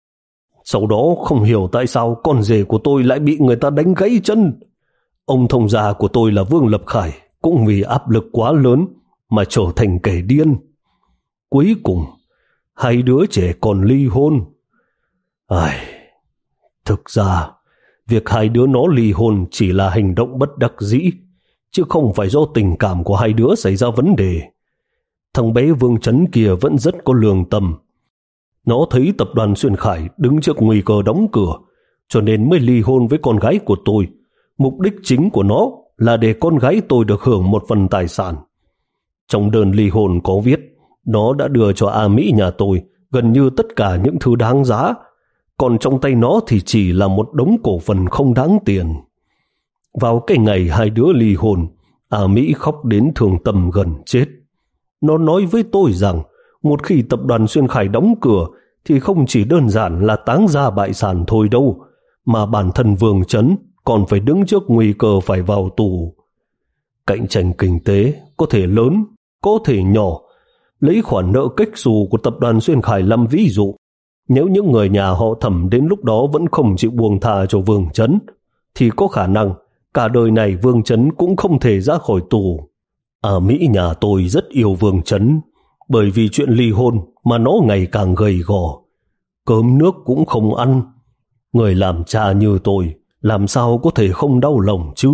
Sau đó không hiểu tại sao con rể của tôi lại bị người ta đánh gãy chân. Ông thông gia của tôi là Vương Lập Khải cũng vì áp lực quá lớn mà trở thành kẻ điên. Cuối cùng, hai đứa trẻ còn ly hôn. Ai... Thực ra, việc hai đứa nó ly hôn chỉ là hành động bất đắc dĩ, chứ không phải do tình cảm của hai đứa xảy ra vấn đề. Thằng bé Vương Chấn kia vẫn rất có lương tâm. Nó thấy tập đoàn Xuyên Khải đứng trước nguy cơ đóng cửa, cho nên mới ly hôn với con gái của tôi. Mục đích chính của nó là để con gái tôi được hưởng một phần tài sản. Trong đơn ly hôn có viết, nó đã đưa cho A Mỹ nhà tôi gần như tất cả những thứ đáng giá, còn trong tay nó thì chỉ là một đống cổ phần không đáng tiền. Vào cái ngày hai đứa ly hôn, A Mỹ khóc đến thương tâm gần chết. Nó nói với tôi rằng một khi tập đoàn Xuyên Khải đóng cửa thì không chỉ đơn giản là táng gia bại sản thôi đâu, mà bản thân Vương Chấn còn phải đứng trước nguy cơ phải vào tù. Cạnh tranh kinh tế có thể lớn, có thể nhỏ. Lấy khoản nợ cách xù của tập đoàn Xuyên Khải làm ví dụ, nếu những người nhà họ Thẩm đến lúc đó vẫn không chịu buông tha cho Vương Chấn, thì có khả năng cả đời này Vương Chấn cũng không thể ra khỏi tù. Ở Mỹ nhà tôi rất yêu Vương Chấn, bởi vì chuyện ly hôn mà nó ngày càng gầy gò, cơm nước cũng không ăn. Người làm cha như tôi làm sao có thể không đau lòng chứ?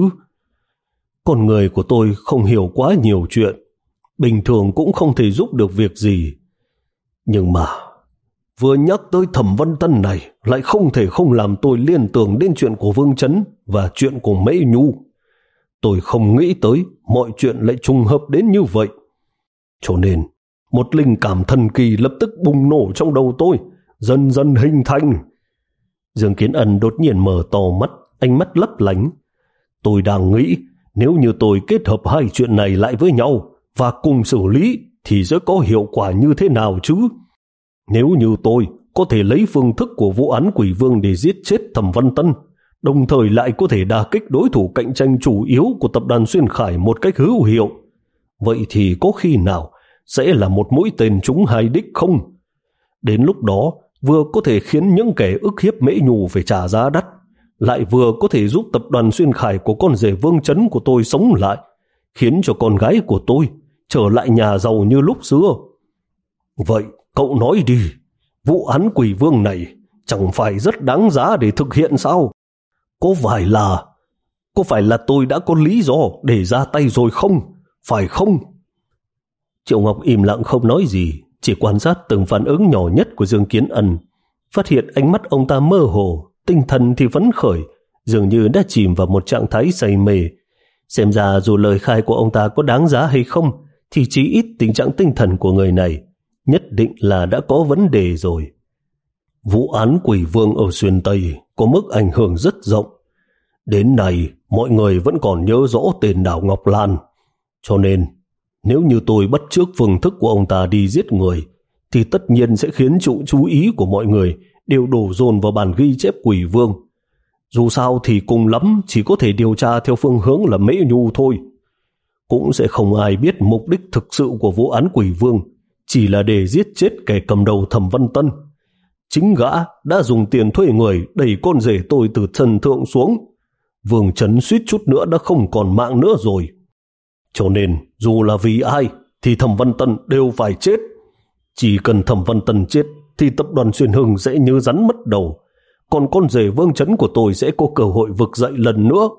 Con người của tôi không hiểu quá nhiều chuyện, bình thường cũng không thể giúp được việc gì. Nhưng mà vừa nhắc tới Thẩm Văn Tân này lại không thể không làm tôi liên tưởng đến chuyện của Vương Chấn và chuyện của Mễ Nhu. Tôi không nghĩ tới mọi chuyện lại trùng hợp đến như vậy. Cho nên một linh cảm thần kỳ lập tức bùng nổ trong đầu tôi, dần dần hình thành. Dương Kiến Ân đột nhiên mở to mắt, ánh mắt lấp lánh. Tôi đang nghĩ nếu như tôi kết hợp hai chuyện này lại với nhau và cùng xử lý thì sẽ có hiệu quả như thế nào chứ? Nếu như tôi có thể lấy phương thức của vụ án Quỷ Vương để giết chết Thẩm Văn Tân, đồng thời lại có thể đả kích đối thủ cạnh tranh chủ yếu của tập đoàn Xuyên Khải một cách hữu hiệu, vậy thì có khi nào sẽ là một mũi tên trúng hai đích không? Đến lúc đó vừa có thể khiến những kẻ ức hiếp Mễ Nhu phải trả giá đắt, lại vừa có thể giúp tập đoàn Xuyên Khải của con rể Vương Chấn của tôi sống lại, khiến cho con gái của tôi trở lại nhà giàu như lúc xưa. Vậy cậu nói đi, vụ án Quỷ Vương này chẳng phải rất đáng giá để thực hiện sao? Có phải là Có phải là tôi đã có lý do để ra tay rồi không? Phải không? Triệu Ngọc im lặng không nói gì, chỉ quan sát từng phản ứng nhỏ nhất của Dương Kiến Ân, phát hiện ánh mắt ông ta mơ hồ, tinh thần thì phấn khởi, dường như đã chìm vào một trạng thái say mê. Xem ra dù lời khai của ông ta có đáng giá hay không, thì chí ít tình trạng tinh thần của người này nhất định là đã có vấn đề rồi. Vụ án Quỷ Vương ở Xuyên Tây có mức ảnh hưởng rất rộng. Đến nay, mọi người vẫn còn nhớ rõ tên Đào Ngọc Lan. Cho nên, nếu như tôi bắt chước phương thức của ông ta đi giết người, thì tất nhiên sẽ khiến sự chú ý của mọi người đều đổ dồn vào bản ghi chép Quỷ Vương. Dù sao thì cùng lắm chỉ có thể điều tra theo phương hướng là Mễ Nhu thôi. Cũng sẽ không ai biết mục đích thực sự của vụ án Quỷ Vương chỉ là để giết chết kẻ cầm đầu Thẩm Văn Tân. Chính gã đã dùng tiền thuê người đẩy con rể tôi từ trần thượng xuống. Vương Chấn suýt chút nữa đã không còn mạng nữa rồi. Cho nên dù là vì ai thì Thẩm Văn Tân đều phải chết. Chỉ cần Thẩm Văn Tân chết thì tập đoàn Xuyên Hưng sẽ như rắn mất đầu, còn con rể Vương Chấn của tôi sẽ có cơ hội vực dậy lần nữa.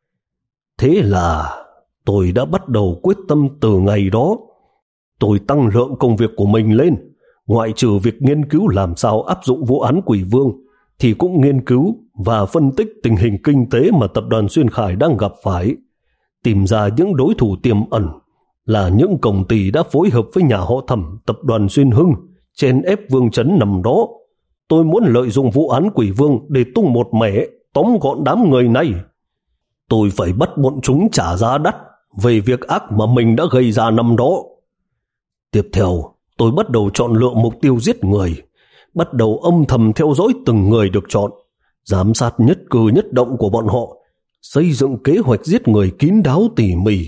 Thế là tôi đã bắt đầu quyết tâm từ ngày đó. Tôi tăng lượng công việc của mình lên, ngoại trừ việc nghiên cứu làm sao áp dụng vụ án Quỷ Vương, thì cũng nghiên cứu và phân tích tình hình kinh tế mà tập đoàn Xuyên Khải đang gặp phải, tìm ra những đối thủ tiềm ẩn là những công ty đã phối hợp với nhà họ Thẩm tập đoàn Xuyên Hưng chèn ép Vương Chấn nằm đó. Tôi muốn lợi dụng vụ án Quỷ Vương để tung một mẻ tóm gọn đám người này. Tôi phải bắt bọn chúng trả giá đắt về việc ác mà mình đã gây ra năm đó. Tiếp theo, tôi bắt đầu chọn lựa mục tiêu giết người, bắt đầu âm thầm theo dõi từng người được chọn, giám sát nhất cử nhất động của bọn họ, xây dựng kế hoạch giết người kín đáo tỉ mỉ.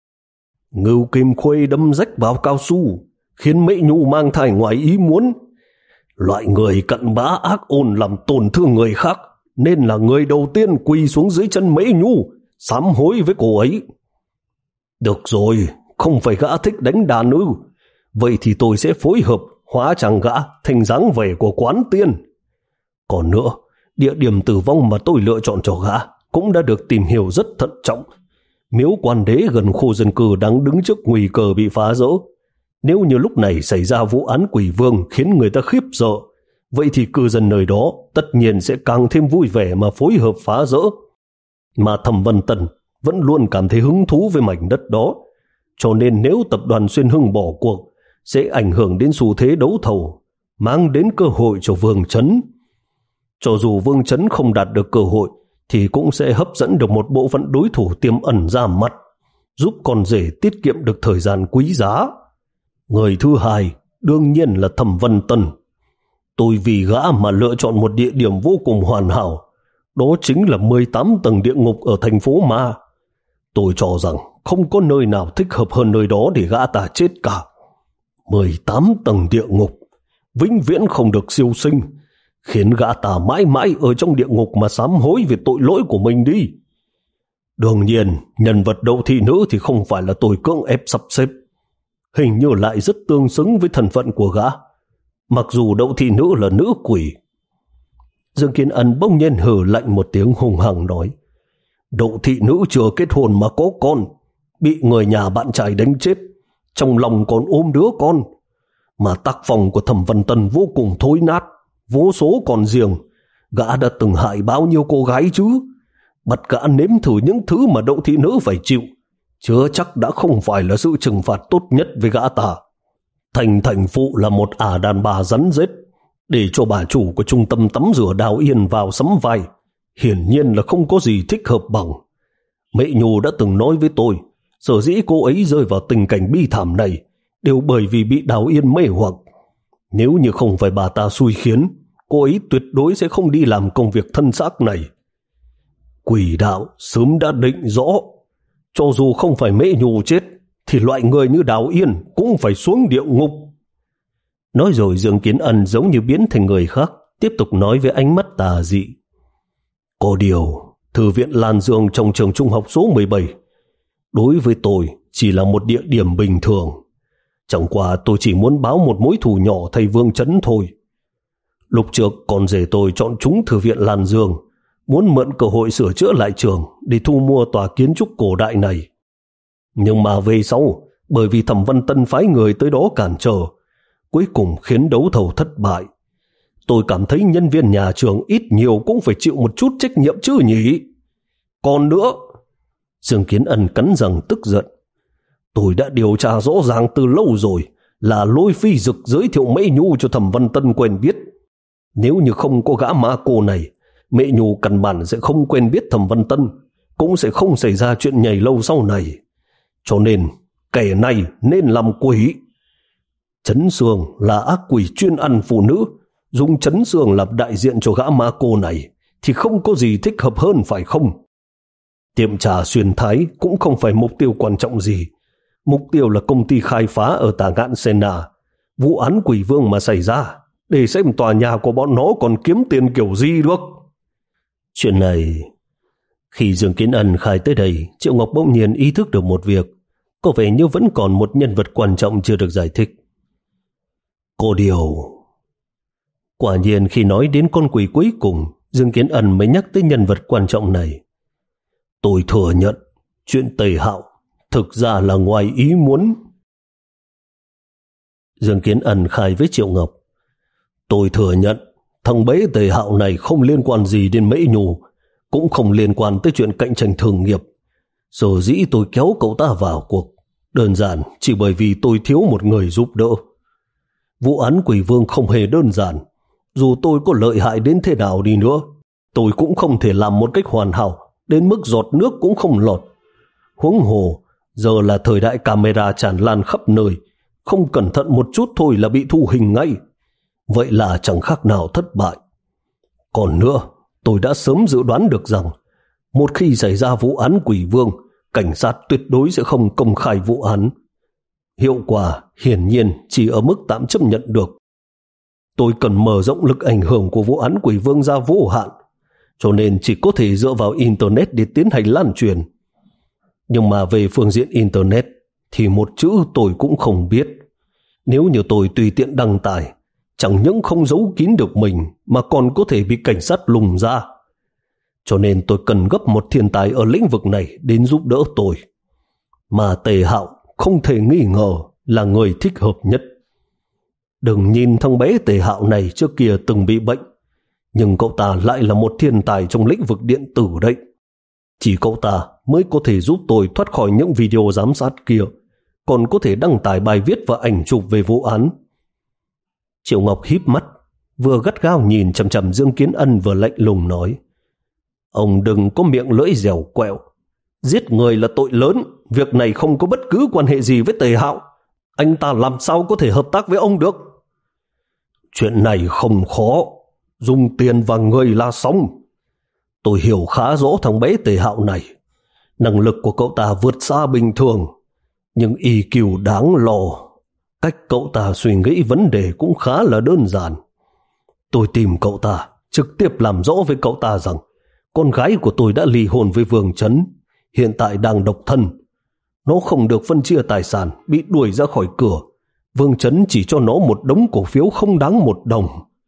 Ngưu kim khuê đâm rách vào cao su, khiến Mễ Nhu mang thai ngoài ý muốn. Loại người cặn bã ác ôn làm tổn thương người khác, nên là người đầu tiên quỳ xuống dưới chân Mễ Nhu, sám hối với cô ấy. Được rồi, không phải gã thích đánh đàn ư? Vậy thì tôi sẽ phối hợp hóa trang gã thành dáng vẻ của quán tiên. Còn nữa, địa điểm tử vong mà tôi lựa chọn cho gã cũng đã được tìm hiểu rất thận trọng. Miếu Quan Đế gần khu dân cư đang đứng trước nguy cơ bị phá rỡ. Nếu như lúc này xảy ra vụ án Quỷ Vương khiến người ta khiếp sợ, vậy thì cư dân nơi đó tất nhiên sẽ càng thêm vui vẻ mà phối hợp phá rỡ. Mà Thẩm Văn Tân vẫn luôn cảm thấy hứng thú với mảnh đất đó, cho nên nếu tập đoàn Xuyên Hưng bỏ cuộc sẽ ảnh hưởng đến xu thế đấu thầu, mang đến cơ hội cho Vương Chấn. Cho dù Vương Chấn không đạt được cơ hội thì cũng sẽ hấp dẫn được một bộ phận đối thủ tiềm ẩn ra mặt, giúp con rể tiết kiệm được thời gian quý giá. Người thứ hai đương nhiên là Thẩm Văn Tân. Tôi vì gã mà lựa chọn một địa điểm vô cùng hoàn hảo, đó chính là mười tám tầng địa ngục ở thành phố Ma. Tôi cho rằng không có nơi nào thích hợp hơn nơi đó để gã ta chết cả. mười tám tầng địa ngục, vĩnh viễn không được siêu sinh, khiến gã ta mãi mãi ở trong địa ngục mà sám hối về tội lỗi của mình đi. Đương nhiên, nhân vật Đậu thị nữ thì không phải là tôi cưỡng ép sắp xếp, hình như lại rất tương xứng với thân phận của gã, mặc dù Đậu thị nữ là nữ quỷ. Dương Kiến Ân bỗng nhiên hừ lạnh một tiếng hùng hằng nói: Đậu thị nữ chưa kết hôn mà có con, bị người nhà bạn trai đánh chết, trong lòng còn ôm đứa con. Mà tác phong của Thẩm Văn Tân vô cùng thối nát, vô số còn riêng. Gã đã từng hại bao nhiêu cô gái chứ? Bắt gã nếm thử những thứ mà Đậu thị nữ phải chịu, chưa chắc đã không phải là sự trừng phạt tốt nhất với gã ta. Thành thành phụ là một ả đàn bà rắn rết, để cho bà chủ của trung tâm tắm rửa Đào Yên vào sắm vai, hiển nhiên là không có gì thích hợp bằng. Mẹ Nhu đã từng nói với tôi, sở dĩ cô ấy rơi vào tình cảnh bi thảm này đều bởi vì bị Đào Yên mê hoặc. Nếu như không phải bà ta xui khiến, cô ấy tuyệt đối sẽ không đi làm công việc thân xác này. Quỷ đạo sớm đã định rõ, cho dù không phải Mễ Nhu chết, thì loại người như Đào Yên cũng phải xuống địa ngục. Nói rồi Dương Kiến Ân giống như biến thành người khác, tiếp tục nói với ánh mắt tà dị: Có điều, Thư viện Lan Dương trong trường trung học số mười bảy, đối với tôi chỉ là một địa điểm bình thường. Chẳng qua tôi chỉ muốn báo một mối thù nhỏ thầy Vương Chấn thôi. Lúc trước con rể tôi chọn trúng Thư viện Lan Dương, muốn mượn cơ hội sửa chữa lại trường để thu mua tòa kiến trúc cổ đại này. Nhưng mà về sau, bởi vì Thẩm Văn Tân phái người tới đó cản trở, cuối cùng khiến đấu thầu thất bại. Tôi cảm thấy nhân viên nhà trường ít nhiều cũng phải chịu một chút trách nhiệm chứ nhỉ. Còn nữa, Dương Kiến Ân cắn răng tức giận, tôi đã điều tra rõ ràng từ lâu rồi là Lôi Phi Dực giới thiệu Mễ Nhu cho Thẩm Văn Tân quen biết. Nếu như không có gã ma cô này, Mễ Nhu căn bản sẽ không quen biết Thẩm Văn Tân, cũng sẽ không xảy ra chuyện nhảy lâu sau này. Cho nên, kẻ này nên làm quỷ. Trấn Sương là ác quỷ chuyên ăn phụ nữ, dùng Trấn Sương làm đại diện cho gã ma cô này thì không có gì thích hợp hơn phải không? Tiệm trà Xuyên Thái cũng không phải mục tiêu quan trọng gì. Mục tiêu là công ty khai phá ở Tà Ngạn Sena. Vụ án quỷ vương mà xảy ra, để xem tòa nhà của bọn nó còn kiếm tiền kiểu gì được. Chuyện này, khi Dương Kiến Ân khai tới đây, Triệu Ngọc bỗng nhiên ý thức được một việc, có vẻ như vẫn còn một nhân vật quan trọng chưa được giải thích. Có điều, quả nhiên khi nói đến con quỷ cuối cùng, Dương Kiến Ân mới nhắc tới nhân vật quan trọng này. Tôi thừa nhận, chuyện Tề Hạo thực ra là ngoài ý muốn. Dương Kiến Ân khai với Triệu Ngọc, tôi thừa nhận, thằng bé Tề Hạo này không liên quan gì đến Mễ Nhu, cũng không liên quan tới chuyện cạnh tranh thương nghiệp. Sở dĩ tôi kéo cậu ta vào cuộc, đơn giản chỉ bởi vì tôi thiếu một người giúp đỡ. Vụ án quỷ vương không hề đơn giản, dù tôi có lợi hại đến thế nào đi nữa, tôi cũng không thể làm một cách hoàn hảo, đến mức giọt nước cũng không lọt. Huống hồ, giờ là thời đại camera tràn lan khắp nơi, không cẩn thận một chút thôi là bị thu hình ngay. Vậy là chẳng khác nào thất bại. Còn nữa, tôi đã sớm dự đoán được rằng, một khi xảy ra vụ án quỷ vương, cảnh sát tuyệt đối sẽ không công khai vụ án. Hiệu quả hiển nhiên chỉ ở mức tạm chấp nhận được. Tôi cần mở rộng lực ảnh hưởng của vụ án quỷ vương ra vô hạn, cho nên chỉ có thể dựa vào Internet để tiến hành lan truyền. Nhưng mà về phương diện Internet thì một chữ tôi cũng không biết. Nếu như tôi tùy tiện đăng tải, chẳng những không giấu kín được mình mà còn có thể bị cảnh sát lùng ra. Cho nên tôi cần gấp một thiên tài ở lĩnh vực này đến giúp đỡ tôi. Mà Tề Hạo không thể nghi ngờ là người thích hợp nhất. Đừng nhìn thằng bé Tề Hạo này trước kia từng bị bệnh, nhưng cậu ta lại là một thiên tài trong lĩnh vực điện tử đấy. Chỉ cậu ta mới có thể giúp tôi thoát khỏi những video giám sát kia, còn có thể đăng tải bài viết và ảnh chụp về vụ án. Triệu Ngọc híp mắt, vừa gắt gao nhìn chằm chằm Dương Kiến Ân vừa lạnh lùng nói, ông đừng có miệng lưỡi dẻo quẹo. Giết người là tội lớn, việc này không có bất cứ quan hệ gì với Tề Hạo. Anh ta làm sao có thể hợp tác với ông được? Chuyện này không khó, dùng tiền và người là xong. Tôi hiểu khá rõ thằng bé Tề Hạo này. Năng lực của cậu ta vượt xa bình thường, nhưng i kiu đáng lo. Cách cậu ta suy nghĩ vấn đề cũng khá là đơn giản. Tôi tìm cậu ta, trực tiếp làm rõ với cậu ta rằng con gái của tôi đã ly hôn với Vương Chấn, hiện tại đang độc thân. Nó không được phân chia tài sản, bị đuổi ra khỏi cửa. Vương Chấn chỉ cho nó một đống cổ phiếu không đáng một đồng.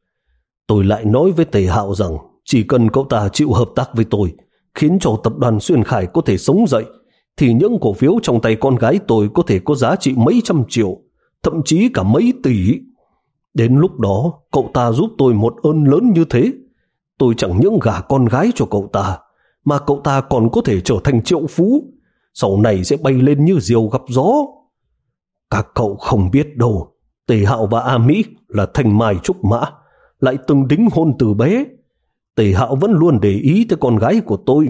Tôi lại nói với Tề Hạo rằng chỉ cần cậu ta chịu hợp tác với tôi, khiến cho tập đoàn Xuyên Khải có thể sống dậy, thì những cổ phiếu trong tay con gái tôi có thể có giá trị mấy trăm triệu, thậm chí cả mấy tỷ. Đến lúc đó, cậu ta giúp tôi một ơn lớn như thế. Tôi chẳng những gả con gái cho cậu ta, mà cậu ta còn có thể trở thành triệu phú, sau này sẽ bay lên như diều gặp gió. Các cậu không biết đâu, Tề Hạo và A Mỹ là thanh mai trúc mã, lại từng đính hôn từ bé. Tề Hạo vẫn luôn để ý tới con gái của tôi.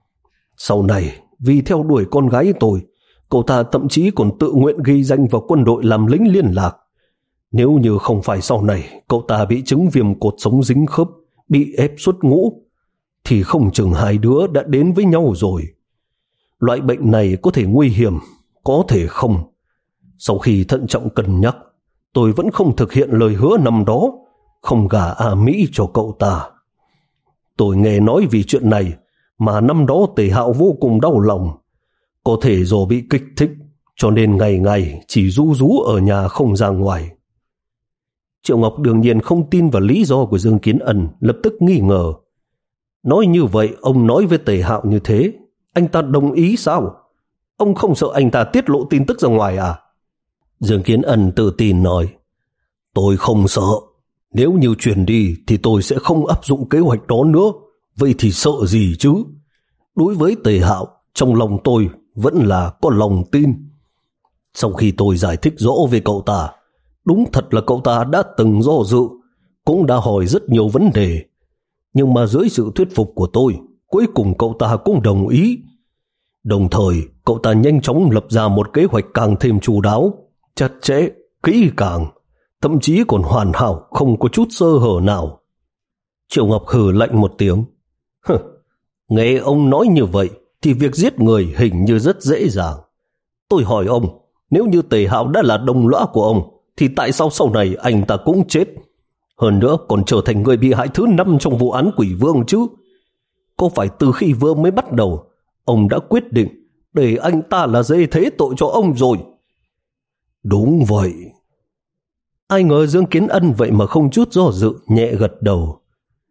Sau này, vì theo đuổi con gái tôi, cậu ta thậm chí còn tự nguyện ghi danh vào quân đội làm lính liên lạc. Nếu như không phải sau này cậu ta bị chứng viêm cột sống dính khớp, bị ép xuất ngũ, thì không chừng hai đứa đã đến với nhau rồi. Loại bệnh này có thể nguy hiểm, có thể không. Sau khi thận trọng cân nhắc, tôi vẫn không thực hiện lời hứa năm đó, không gả A Mỹ cho cậu ta. Tôi nghe nói vì chuyện này mà năm đó Tề Hạo vô cùng đau lòng. Có thể do bị kích thích, cho nên ngày ngày chỉ ru rú ở nhà không ra ngoài. Triệu Ngọc đương nhiên không tin vào lý do của Dương Kiến Ân, lập tức nghi ngờ. Nói như vậy, ông nói với Tề Hạo như thế, anh ta đồng ý sao? Ông không sợ anh ta tiết lộ tin tức ra ngoài à? Dương Kiến Ân tự tin nói, tôi không sợ. Nếu như truyền đi thì tôi sẽ không áp dụng kế hoạch đó nữa. Vậy thì sợ gì chứ? Đối với Tề Hạo, trong lòng tôi vẫn là có lòng tin. Sau khi tôi giải thích rõ về cậu ta, đúng thật là cậu ta đã từng do dự, cũng đã hỏi rất nhiều vấn đề. Nhưng mà dưới sự thuyết phục của tôi, cuối cùng cậu ta cũng đồng ý. Đồng thời, cậu ta nhanh chóng lập ra một kế hoạch càng thêm chu đáo, chặt chẽ, kỹ càng, thậm chí còn hoàn hảo, không có chút sơ hở nào. Triệu Ngọc hừ lạnh một tiếng. Hừ, nghe ông nói như vậy thì việc giết người hình như rất dễ dàng. Tôi hỏi ông, nếu như Tề Hạo đã là đồng lõa của ông thì tại sao sau này anh ta cũng chết? Hơn nữa còn trở thành người bị hại thứ năm trong vụ án Quỷ Vương chứ? Có phải từ khi vừa mới bắt đầu ông đã quyết định để anh ta là dê thế tội cho ông rồi? Đúng vậy. Ai ngờ Dương Kiến Ân vậy mà không chút do dự, nhẹ gật đầu.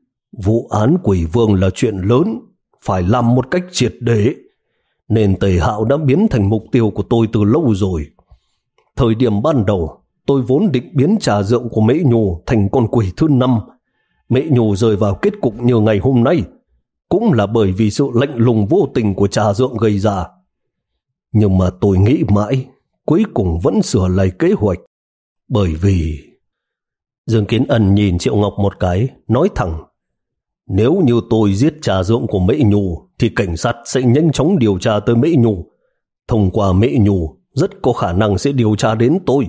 Vụ án Quỷ Vương là chuyện lớn, phải làm một cách triệt để, nên Tề Hạo đã biến thành mục tiêu của tôi từ lâu rồi. Thời điểm ban đầu, tôi vốn định biến trà dượng của Mễ Nhu thành con quỷ thứ năm. Mễ Nhu rơi vào kết cục như ngày hôm nay, cũng là bởi vì sự lạnh lùng vô tình của trà dượng gây ra. Nhưng mà tôi nghĩ mãi, cuối cùng vẫn sửa lại kế hoạch. Bởi vì... Dương Kiến Ân nhìn Triệu Ngọc một cái, nói thẳng, nếu như tôi giết trà dượng của Mễ Nhu thì cảnh sát sẽ nhanh chóng điều tra tới Mễ Nhu. Thông qua Mễ Nhu rất có khả năng sẽ điều tra đến tôi.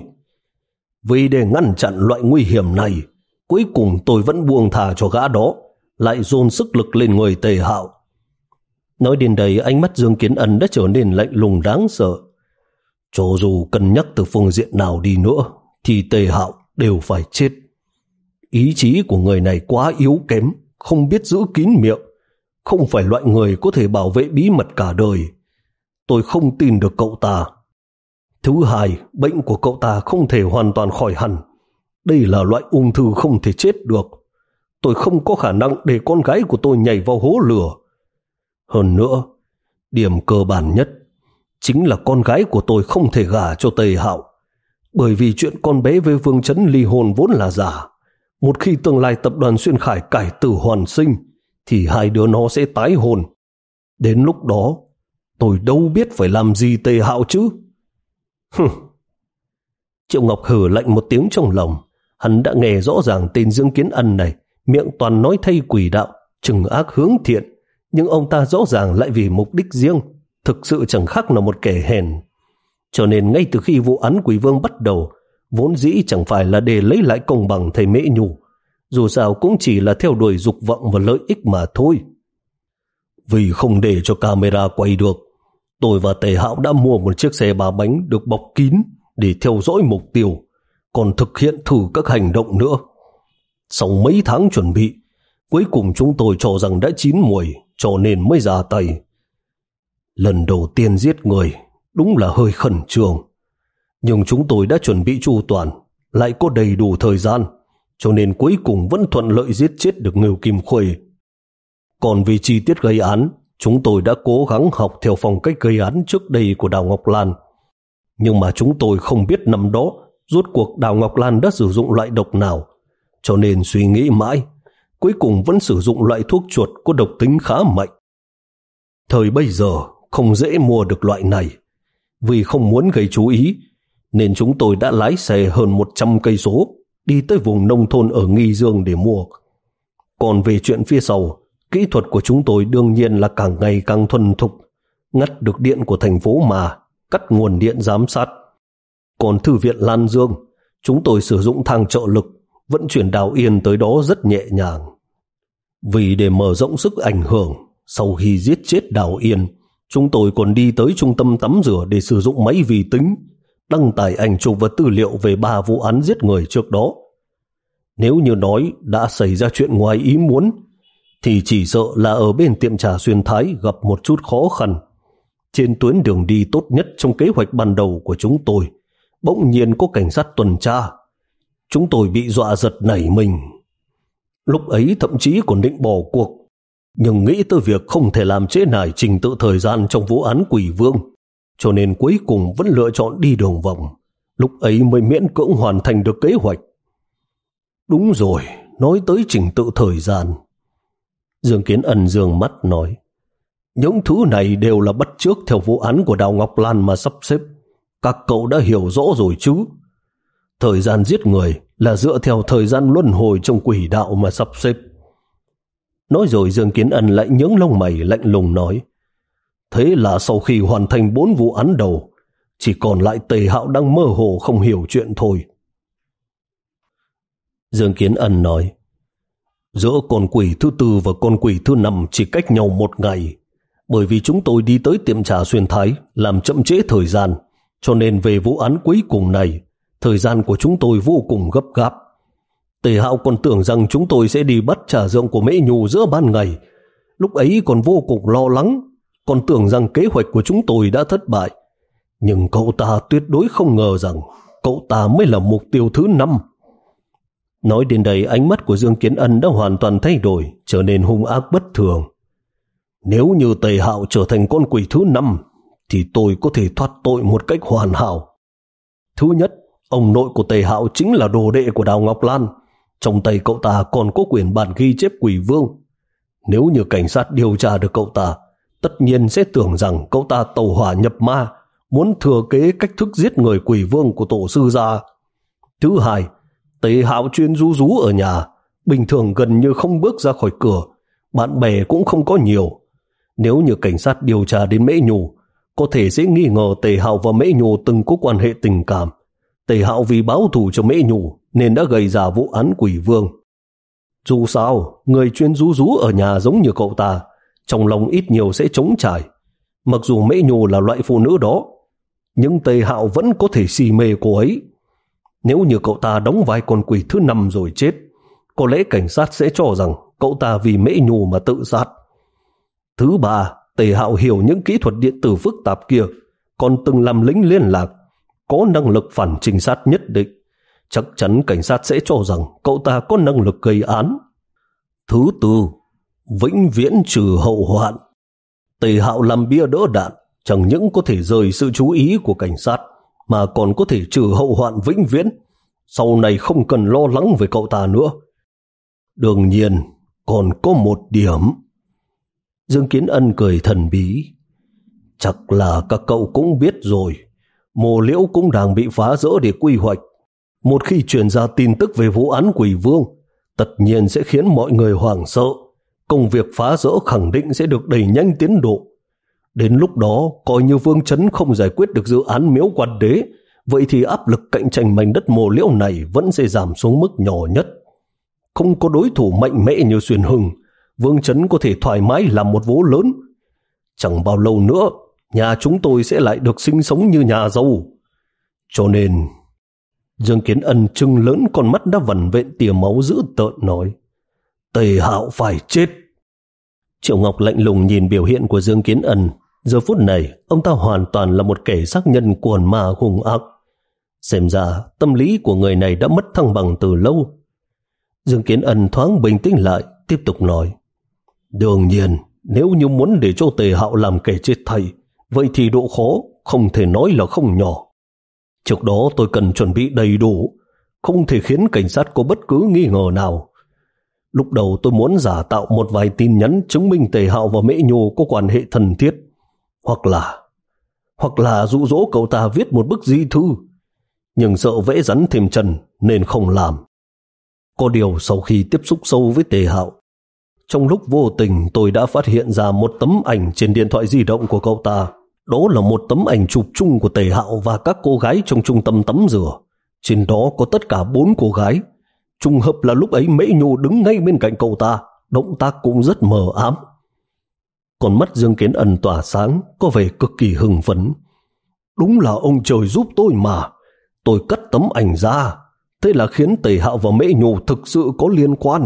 Vì để ngăn chặn loại nguy hiểm này, cuối cùng tôi vẫn buông thà cho gã đó, lại dồn sức lực lên người Tề Hạo. Nói đến đây, ánh mắt Dương Kiến Ân đã trở nên lạnh lùng đáng sợ. Cho dù cân nhắc từ phương diện nào đi nữa thì Tề Hạo đều phải chết. Ý chí của người này quá yếu kém, không biết giữ kín miệng, không phải loại người có thể bảo vệ bí mật cả đời. Tôi không tin được cậu ta. Thứ hai, bệnh của cậu ta không thể hoàn toàn khỏi hẳn. Đây là loại ung thư không thể chết được. Tôi không có khả năng để con gái của tôi nhảy vào hố lửa. Hơn nữa, điểm cơ bản nhất chính là con gái của tôi không thể gả cho Tề Hạo, bởi vì chuyện con bé với Vương Chấn ly hôn vốn là giả. Một khi tương lai tập đoàn Xuyên Khải cải tử hoàn sinh thì hai đứa nó sẽ tái hôn. Đến lúc đó tôi đâu biết phải làm gì Tề Hạo chứ. Hừm. Triệu Ngọc hừ lạnh một tiếng trong lòng. Hắn đã nghe rõ ràng tên Dương Kiến Ân này miệng toàn nói thay quỷ đạo, trừng ác hướng thiện, nhưng ông ta rõ ràng lại vì mục đích riêng, thực sự chẳng khác là một kẻ hèn. Cho nên ngay từ khi vụ án Quỷ Vương bắt đầu, vốn dĩ chẳng phải là để lấy lại công bằng thầy Mễ Nhu, dù sao cũng chỉ là theo đuổi dục vọng và lợi ích mà thôi. Vì không để cho camera quay được, tôi và Tề Hạo đã mua một chiếc xe ba bánh được bọc kín để theo dõi mục tiêu, còn thực hiện thử các hành động nữa. Sau mấy tháng chuẩn bị, cuối cùng chúng tôi cho rằng đã chín muồi, cho nên mới ra tay. Lần đầu tiên giết người đúng là hơi khẩn trương, nhưng chúng tôi đã chuẩn bị chu toàn, lại có đầy đủ thời gian, cho nên cuối cùng vẫn thuận lợi giết chết được Ngưu Kim Khuê. Còn vì chi tiết gây án, chúng tôi đã cố gắng học theo phong cách gây án trước đây của Đào Ngọc Lan. Nhưng mà chúng tôi không biết năm đó rốt cuộc Đào Ngọc Lan đã sử dụng loại độc nào, cho nên suy nghĩ mãi, cuối cùng vẫn sử dụng loại thuốc chuột có độc tính khá mạnh. Thời bây giờ không dễ mua được loại này. Vì không muốn gây chú ý, nên chúng tôi đã lái xe hơn một trăm cây số đi tới vùng nông thôn ở Nghi Dương để mua. Còn về chuyện phía sau, kỹ thuật của chúng tôi đương nhiên là càng ngày càng thuần thục, ngắt được điện của thành phố mà, cắt nguồn điện giám sát. Còn thư viện Lan Dương, chúng tôi sử dụng thang trợ lực, vận chuyển Đào Yên tới đó rất nhẹ nhàng. Vì để mở rộng sức ảnh hưởng, sau khi giết chết Đào Yên, chúng tôi còn đi tới trung tâm tắm rửa để sử dụng máy vi tính, đăng tải ảnh chụp và tư liệu về ba vụ án giết người trước đó. Nếu như nói đã xảy ra chuyện ngoài ý muốn, thì chỉ sợ là ở bên tiệm trà Xuyên Thái gặp một chút khó khăn. Trên tuyến đường đi tốt nhất trong kế hoạch ban đầu của chúng tôi, bỗng nhiên có cảnh sát tuần tra. Chúng tôi bị dọa giật nảy mình. Lúc ấy thậm chí còn định bỏ cuộc, nhưng nghĩ tới việc không thể làm trễ nải trình tự thời gian trong vụ án Quỷ Vương, cho nên cuối cùng vẫn lựa chọn đi đường vòng, lúc ấy mới miễn cưỡng hoàn thành được kế hoạch. Đúng rồi, nói tới trình tự thời gian. Dương Kiến Ân dương mắt nói, những thứ này đều là bắt chước theo vụ án của Đào Ngọc Lan mà sắp xếp. Các cậu đã hiểu rõ rồi chứ? Thời gian giết người là dựa theo thời gian luân hồi trong quỷ đạo mà sắp xếp. Nói rồi Dương Kiến Ân lại nhướng lông mày lạnh lùng nói, thế là sau khi hoàn thành bốn vụ án đầu, chỉ còn lại Tề Hạo đang mơ hồ không hiểu chuyện thôi. Dương Kiến Ân nói, giữa con quỷ thứ tư và con quỷ thứ năm chỉ cách nhau một ngày, bởi vì chúng tôi đi tới tiệm trà Xuyên Thái làm chậm trễ thời gian, cho nên về vụ án cuối cùng này, thời gian của chúng tôi vô cùng gấp gáp. Tề Hạo còn tưởng rằng chúng tôi sẽ đi bắt trà dượng của Mễ Nhu giữa ban ngày, lúc ấy còn vô cùng lo lắng, còn tưởng rằng kế hoạch của chúng tôi đã thất bại. Nhưng cậu ta tuyệt đối không ngờ rằng cậu ta mới là mục tiêu thứ năm. Nói đến đây, ánh mắt của Dương Kiến Ân đã hoàn toàn thay đổi, trở nên hung ác bất thường. Nếu như Tề Hạo trở thành con quỷ thứ năm, thì tôi có thể thoát tội một cách hoàn hảo. Thứ nhất, ông nội của Tề Hạo chính là đồ đệ của Đào Ngọc Lan. Trong tay cậu ta còn có quyền bản ghi chép quỷ vương. Nếu như cảnh sát điều tra được cậu ta, tất nhiên sẽ tưởng rằng cậu ta tẩu hỏa nhập ma, muốn thừa kế cách thức giết người quỷ vương của tổ sư gia. Thứ hai, Tề Hạo chuyên rú rú ở nhà, bình thường gần như không bước ra khỏi cửa, bạn bè cũng không có nhiều. Nếu như cảnh sát điều tra đến Mễ Nhu, có thể sẽ nghi ngờ Tề Hạo và Mễ Nhu từng có quan hệ tình cảm. Tề Hạo vì báo thù cho Mễ Nhu nên đã gây ra vụ án quỷ vương. Dù sao, người chuyên rú rú ở nhà giống như cậu ta, trong lòng ít nhiều sẽ trống trải. Mặc dù Mễ Nhu là loại phụ nữ đó, nhưng Tề Hạo vẫn có thể si mê cô ấy. Nếu như cậu ta đóng vai con quỷ thứ năm rồi chết, có lẽ cảnh sát sẽ cho rằng cậu ta vì Mễ Nhu mà tự sát. Thứ ba, Tề Hạo hiểu những kỹ thuật điện tử phức tạp kia, còn từng làm lính liên lạc, có năng lực phản trinh sát nhất định. Chắc chắn cảnh sát sẽ cho rằng cậu ta có năng lực gây án. Thứ tư, vĩnh viễn trừ hậu hoạn. Tề Hạo làm bia đỡ đạn, chẳng những có thể rời sự chú ý của cảnh sát, mà còn có thể trừ hậu hoạn vĩnh viễn. Sau này không cần lo lắng về cậu ta nữa. Đương nhiên, còn có một điểm. Dương Kiến Ân cười thần bí. Chắc là các cậu cũng biết rồi, Mộ Liễu cũng đang bị phá rỡ để quy hoạch. Một khi truyền ra tin tức về vụ án quỷ vương, tất nhiên sẽ khiến mọi người hoảng sợ. Công việc phá rỡ khẳng định sẽ được đẩy nhanh tiến độ. Đến lúc đó, coi như Vương Chấn không giải quyết được dự án Miếu Quan Đế, vậy thì áp lực cạnh tranh mảnh đất Mộ Liễu này vẫn sẽ giảm xuống mức nhỏ nhất. Không có đối thủ mạnh mẽ như Xuyên Hưng, Vương Chấn có thể thoải mái làm một vố lớn. Chẳng bao lâu nữa, nhà chúng tôi sẽ lại được sinh sống như nhà giàu. Cho nên, Dương Kiến Ân trừng lớn con mắt đã vằn vện tia máu dữ tợn nói, Tề Hạo phải chết. Triệu Ngọc lạnh lùng nhìn biểu hiện của Dương Kiến Ân. Giờ phút này, ông ta hoàn toàn là một kẻ sát nhân quần ma hung ác. Xem ra, tâm lý của người này đã mất thăng bằng từ lâu. Dương Kiến Ân thoáng bình tĩnh lại, tiếp tục nói, đương nhiên, nếu như muốn để cho Tề Hạo làm kẻ chết thay, vậy thì độ khó không thể nói là không nhỏ. Trước đó tôi cần chuẩn bị đầy đủ, không thể khiến cảnh sát có bất cứ nghi ngờ nào. Lúc đầu tôi muốn giả tạo một vài tin nhắn chứng minh Tề Hạo và Mễ Nhu có quan hệ thân thiết, hoặc là hoặc là dụ dỗ cậu ta viết một bức di thư, nhưng sợ vẽ rắn thêm chân nên không làm. Có điều sau khi tiếp xúc sâu với Tề Hạo, trong lúc vô tình tôi đã phát hiện ra một tấm ảnh trên điện thoại di động của cậu ta. Đó là một tấm ảnh chụp chung của Tề Hạo và các cô gái trong trung tâm tắm rửa. Trên đó có tất cả bốn cô gái. Trùng hợp là lúc ấy Mễ Nhu đứng ngay bên cạnh cậu ta, động tác cũng rất mờ ám. Còn mắt Dương Kiến Ân tỏa sáng, có vẻ cực kỳ hưng phấn. Đúng là ông trời giúp tôi mà. Tôi cắt tấm ảnh ra, thế là khiến Tề Hạo và Mễ Nhu thực sự có liên quan.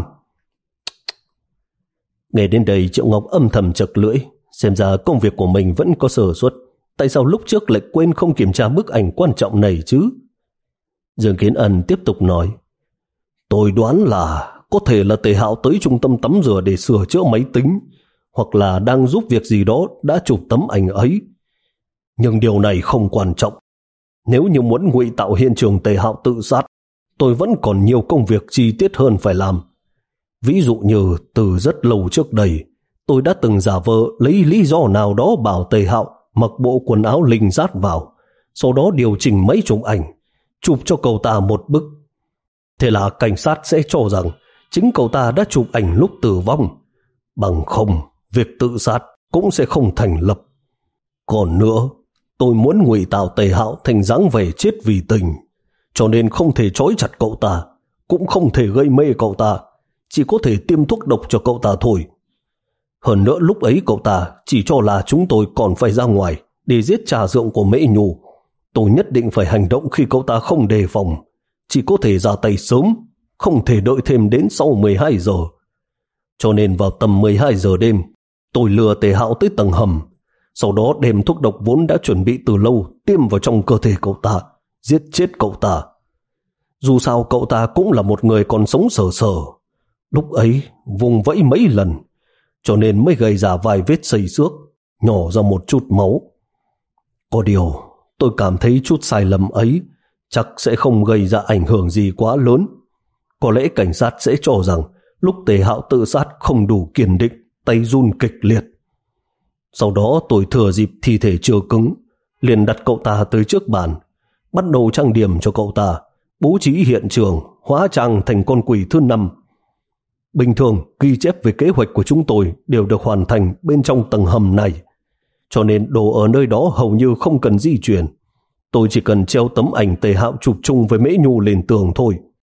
Nghe đến đây, Triệu Ngọc âm thầm chật lưỡi. Xem ra công việc của mình vẫn có sơ suất. Tại sao lúc trước lại quên không kiểm tra bức ảnh quan trọng này chứ? Dương Kiến Ân tiếp tục nói, tôi đoán là có thể là Tề Hạo tới trung tâm tắm rửa để sửa chữa máy tính, hoặc là đang giúp việc gì đó đã chụp tấm ảnh ấy. Nhưng điều này không quan trọng. Nếu như muốn ngụy tạo hiện trường Tề Hạo tự sát, tôi vẫn còn nhiều công việc chi tiết hơn phải làm. Ví dụ như từ rất lâu trước đây, tôi đã từng giả vờ lấy lý do nào đó bảo Tề Hạo mặc bộ quần áo linh sát vào, sau đó điều chỉnh mấy chục ảnh, chụp cho cậu ta một bức. Thế là cảnh sát sẽ cho rằng chính cậu ta đã chụp ảnh lúc tử vong. Bằng không, việc tự sát cũng sẽ không thành lập. Còn nữa, tôi muốn ngụy tạo Tề Hạo thành dáng vẻ chết vì tình, cho nên không thể trói chặt cậu ta, cũng không thể gây mê cậu ta, chỉ có thể tiêm thuốc độc cho cậu ta thôi. Hơn nữa lúc ấy cậu ta chỉ cho là chúng tôi còn phải ra ngoài để giết trà dượng của Mễ Nhu. Tôi nhất định phải hành động khi cậu ta không đề phòng, chỉ có thể ra tay sớm, không thể đợi thêm đến sau mười hai giờ. Cho nên vào tầm mười hai giờ đêm, tôi lừa Tề Hạo tới tầng hầm, sau đó đem thuốc độc vốn đã chuẩn bị từ lâu tiêm vào trong cơ thể cậu ta, giết chết cậu ta. Dù sao cậu ta cũng là một người còn sống sờ sờ, lúc ấy vùng vẫy mấy lần, cho nên mới gây ra vài vết xây xước, nhỏ ra một chút máu. Có điều, tôi cảm thấy chút sai lầm ấy chắc sẽ không gây ra ảnh hưởng gì quá lớn. Có lẽ cảnh sát sẽ cho rằng lúc Tề Hạo tự sát không đủ kiên định, tay run kịch liệt. Sau đó tôi thừa dịp thi thể chưa cứng, liền đặt cậu ta tới trước bàn, bắt đầu trang điểm cho cậu ta, bố trí hiện trường, hóa trang thành con quỷ thứ năm. Bình thường, ghi chép về kế hoạch của chúng tôi đều được hoàn thành bên trong tầng hầm này, cho nên đồ ở nơi đó hầu như không cần di chuyển. Tôi chỉ cần treo tấm ảnh Tề Hạo chụp chung với Mễ Nhu lên tường thôi.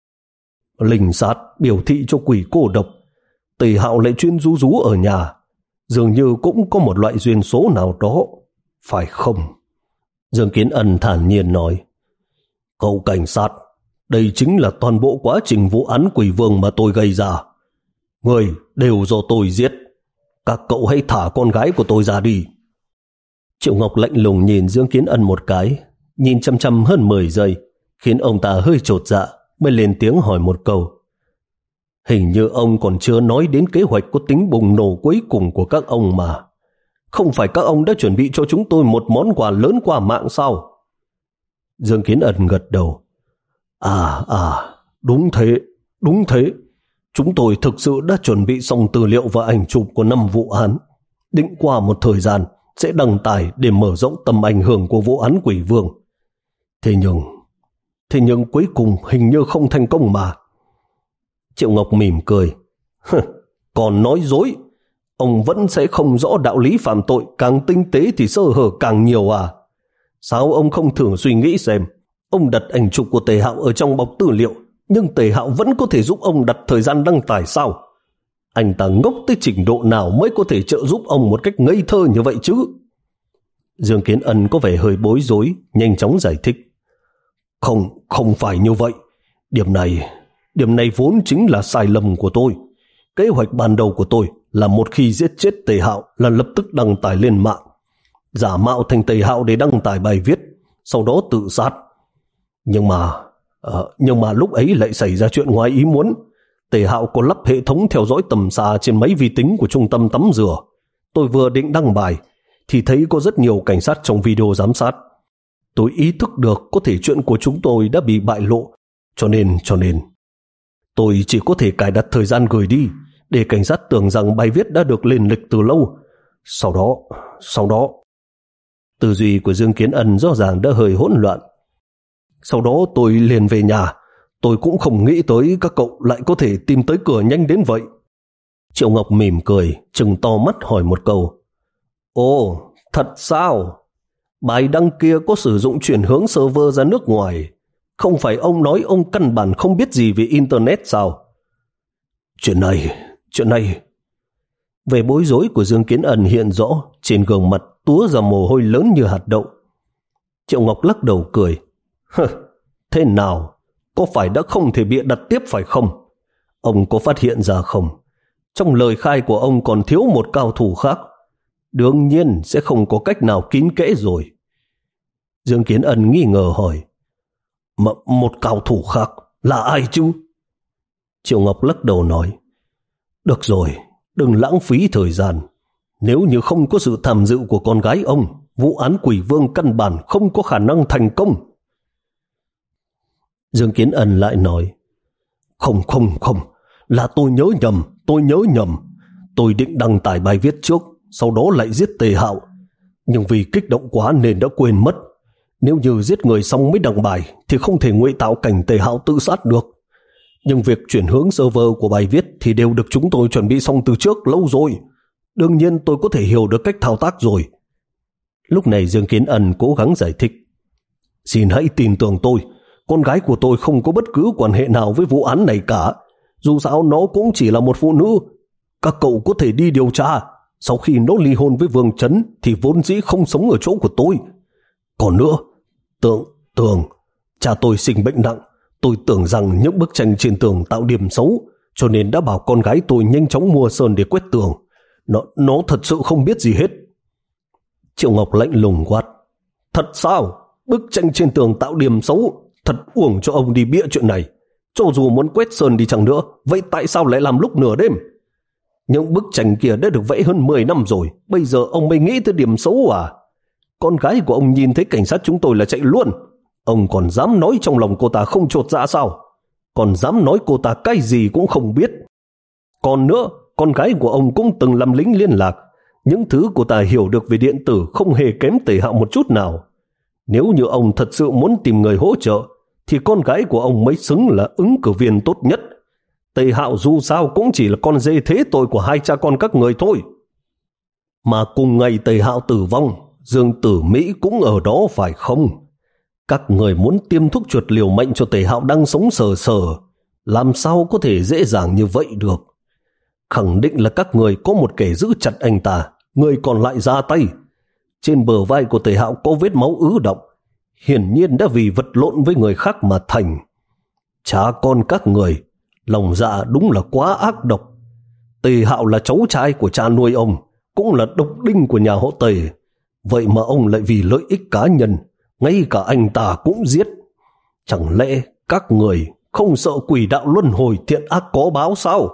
Linh sát biểu thị cho quỷ cô độc, Tề Hạo lại chuyên rú rú ở nhà, dường như cũng có một loại duyên số nào đó, phải không? Dương Kiến Ân thản nhiên nói, cậu cảnh sát, đây chính là toàn bộ quá trình vụ án Quỷ Vương mà tôi gây ra. Người đều do tôi giết. Các cậu hãy thả con gái của tôi ra đi. Triệu Ngọc lạnh lùng nhìn Dương Kiến Ân một cái, nhìn chăm chăm hơn mười giây, khiến ông ta hơi chột dạ, mới lên tiếng hỏi một câu. Hình như ông còn chưa nói đến kế hoạch có tính bùng nổ cuối cùng của các ông mà. Không phải các ông đã chuẩn bị cho chúng tôi một món quà lớn qua mạng sao? Dương Kiến Ân gật đầu. À, à, đúng thế, đúng thế. Chúng tôi thực sự đã chuẩn bị xong tư liệu và ảnh chụp của năm vụ án. Định qua một thời gian sẽ đăng tải để mở rộng tầm ảnh hưởng của vụ án Quỷ Vương. Thế nhưng, thế nhưng cuối cùng hình như không thành công mà. Triệu Ngọc mỉm cười. Còn nói dối, ông vẫn sẽ không rõ đạo lý phạm tội, càng tinh tế thì sơ hở càng nhiều à? Sao ông không thử suy nghĩ xem, ông đặt ảnh chụp của Tề Hạo ở trong bọc tư liệu, nhưng Tề Hạo vẫn có thể giúp ông đặt thời gian đăng tải sao? Anh ta ngốc tới trình độ nào mới có thể trợ giúp ông một cách ngây thơ như vậy chứ? Dương Kiến Ân có vẻ hơi bối rối, nhanh chóng giải thích. Không, không phải như vậy. Điểm này, điểm này vốn chính là sai lầm của tôi. Kế hoạch ban đầu của tôi là một khi giết chết Tề Hạo là lập tức đăng tải lên mạng, giả mạo thành Tề Hạo để đăng tải bài viết, sau đó tự sát. Nhưng mà, uh, nhưng mà lúc ấy lại xảy ra chuyện ngoài ý muốn. Tề Hạo có lắp hệ thống theo dõi tầm xa trên máy vi tính của trung tâm tắm rửa. Tôi vừa định đăng bài thì thấy có rất nhiều cảnh sát trong video giám sát. Tôi ý thức được có thể chuyện của chúng tôi đã bị bại lộ, cho nên cho nên tôi chỉ có thể cài đặt thời gian gửi đi để cảnh sát tưởng rằng bài viết đã được lên lịch từ lâu. Sau đó, sau đó tư duy của Dương Kiến Ân rõ ràng đã hơi hỗn loạn. Sau đó tôi liền về nhà. Tôi cũng không nghĩ tới các cậu lại có thể tìm tới cửa nhanh đến vậy. Triệu Ngọc mỉm cười, trừng to mắt hỏi một câu. Ồ, thật sao? Bài đăng kia có sử dụng chuyển hướng server ra nước ngoài. Không phải ông nói ông căn bản không biết gì về Internet sao? Chuyện này, chuyện này... Về bối rối của Dương Kiến Ân hiện rõ, trên gương mặt túa ra mồ hôi lớn như hạt đậu. Triệu Ngọc lắc đầu cười. Hừ, thế nào? Có phải đã không thể bịa đặt tiếp phải không? Ông có phát hiện ra không? Trong lời khai của ông còn thiếu một cao thủ khác. Đương nhiên sẽ không có cách nào kín kẽ rồi. Dương Kiến Ân nghi ngờ hỏi. Mà một cao thủ khác là ai chứ? Triệu Ngọc lắc đầu nói. Được rồi, đừng lãng phí thời gian. Nếu như không có sự tham dự của con gái ông, Vụ án Quỷ Vương căn bản không có khả năng thành công. Dương Kiến Ân lại nói, Không không không, là tôi nhớ nhầm, tôi nhớ nhầm. Tôi định đăng tải bài viết trước, sau đó lại giết Tề Hạo. Nhưng vì kích động quá nên đã quên mất. Nếu như giết người xong mới đăng bài thì không thể ngụy tạo cảnh Tề Hạo tự sát được. Nhưng việc chuyển hướng server của bài viết thì đều được chúng tôi chuẩn bị xong từ trước lâu rồi. Đương nhiên tôi có thể hiểu được cách thao tác rồi. Lúc này Dương Kiến Ân cố gắng giải thích. Xin hãy tin tưởng tôi, con gái của tôi không có bất cứ quan hệ nào với vụ án này cả. Dù sao nó cũng chỉ là một phụ nữ. Các cậu có thể đi điều tra. Sau khi nó ly hôn với Vương Chấn thì vốn dĩ không sống ở chỗ của tôi. Còn nữa, Tường, Tường, cha tôi sinh bệnh nặng. Tôi tưởng rằng những bức tranh trên tường tạo điểm xấu, cho nên đã bảo con gái tôi nhanh chóng mua sơn để quét tường. Nó, nó thật sự không biết gì hết. Triệu Ngọc lạnh lùng quát. Thật sao? Bức tranh trên tường tạo điểm xấu? Thật uổng cho ông đi bịa chuyện này. Cho dù muốn quét sơn đi chăng nữa, vậy tại sao lại làm lúc nửa đêm? Những bức tranh kia đã được vẽ hơn mười năm rồi, bây giờ ông mới nghĩ tới điểm xấu à? Con gái của ông nhìn thấy cảnh sát chúng tôi là chạy luôn. Ông còn dám nói trong lòng cô ta không chột dạ sao? Còn dám nói cô ta cái gì cũng không biết. Còn nữa, con gái của ông cũng từng làm lính liên lạc. Những thứ cô ta hiểu được về điện tử không hề kém Tề Hạo một chút nào. Nếu như ông thật sự muốn tìm người hỗ trợ, thì con gái của ông mới xứng là ứng cử viên tốt nhất. Tề Hạo dù sao cũng chỉ là con dê thế tội của hai cha con các người thôi. Mà cùng ngày Tề Hạo tử vong, Dương Tử Mỹ cũng ở đó phải không? Các người muốn tiêm thuốc chuột liều mệnh cho Tề Hạo đang sống sờ sờ, làm sao có thể dễ dàng như vậy được? Khẳng định là các người có một kẻ giữ chặt anh ta, người còn lại ra tay. Trên bờ vai của Tề Hạo có vết máu ứ đọng, hiển nhiên đã vì vật lộn với người khác mà thành. Cha con các người, lòng dạ đúng là quá ác độc. Tề Hạo là cháu trai của cha nuôi ông, cũng là độc đinh của nhà họ Tề. Vậy mà ông lại vì lợi ích cá nhân, ngay cả anh ta cũng giết. Chẳng lẽ các người không sợ quỷ đạo luân hồi thiện ác có báo sao?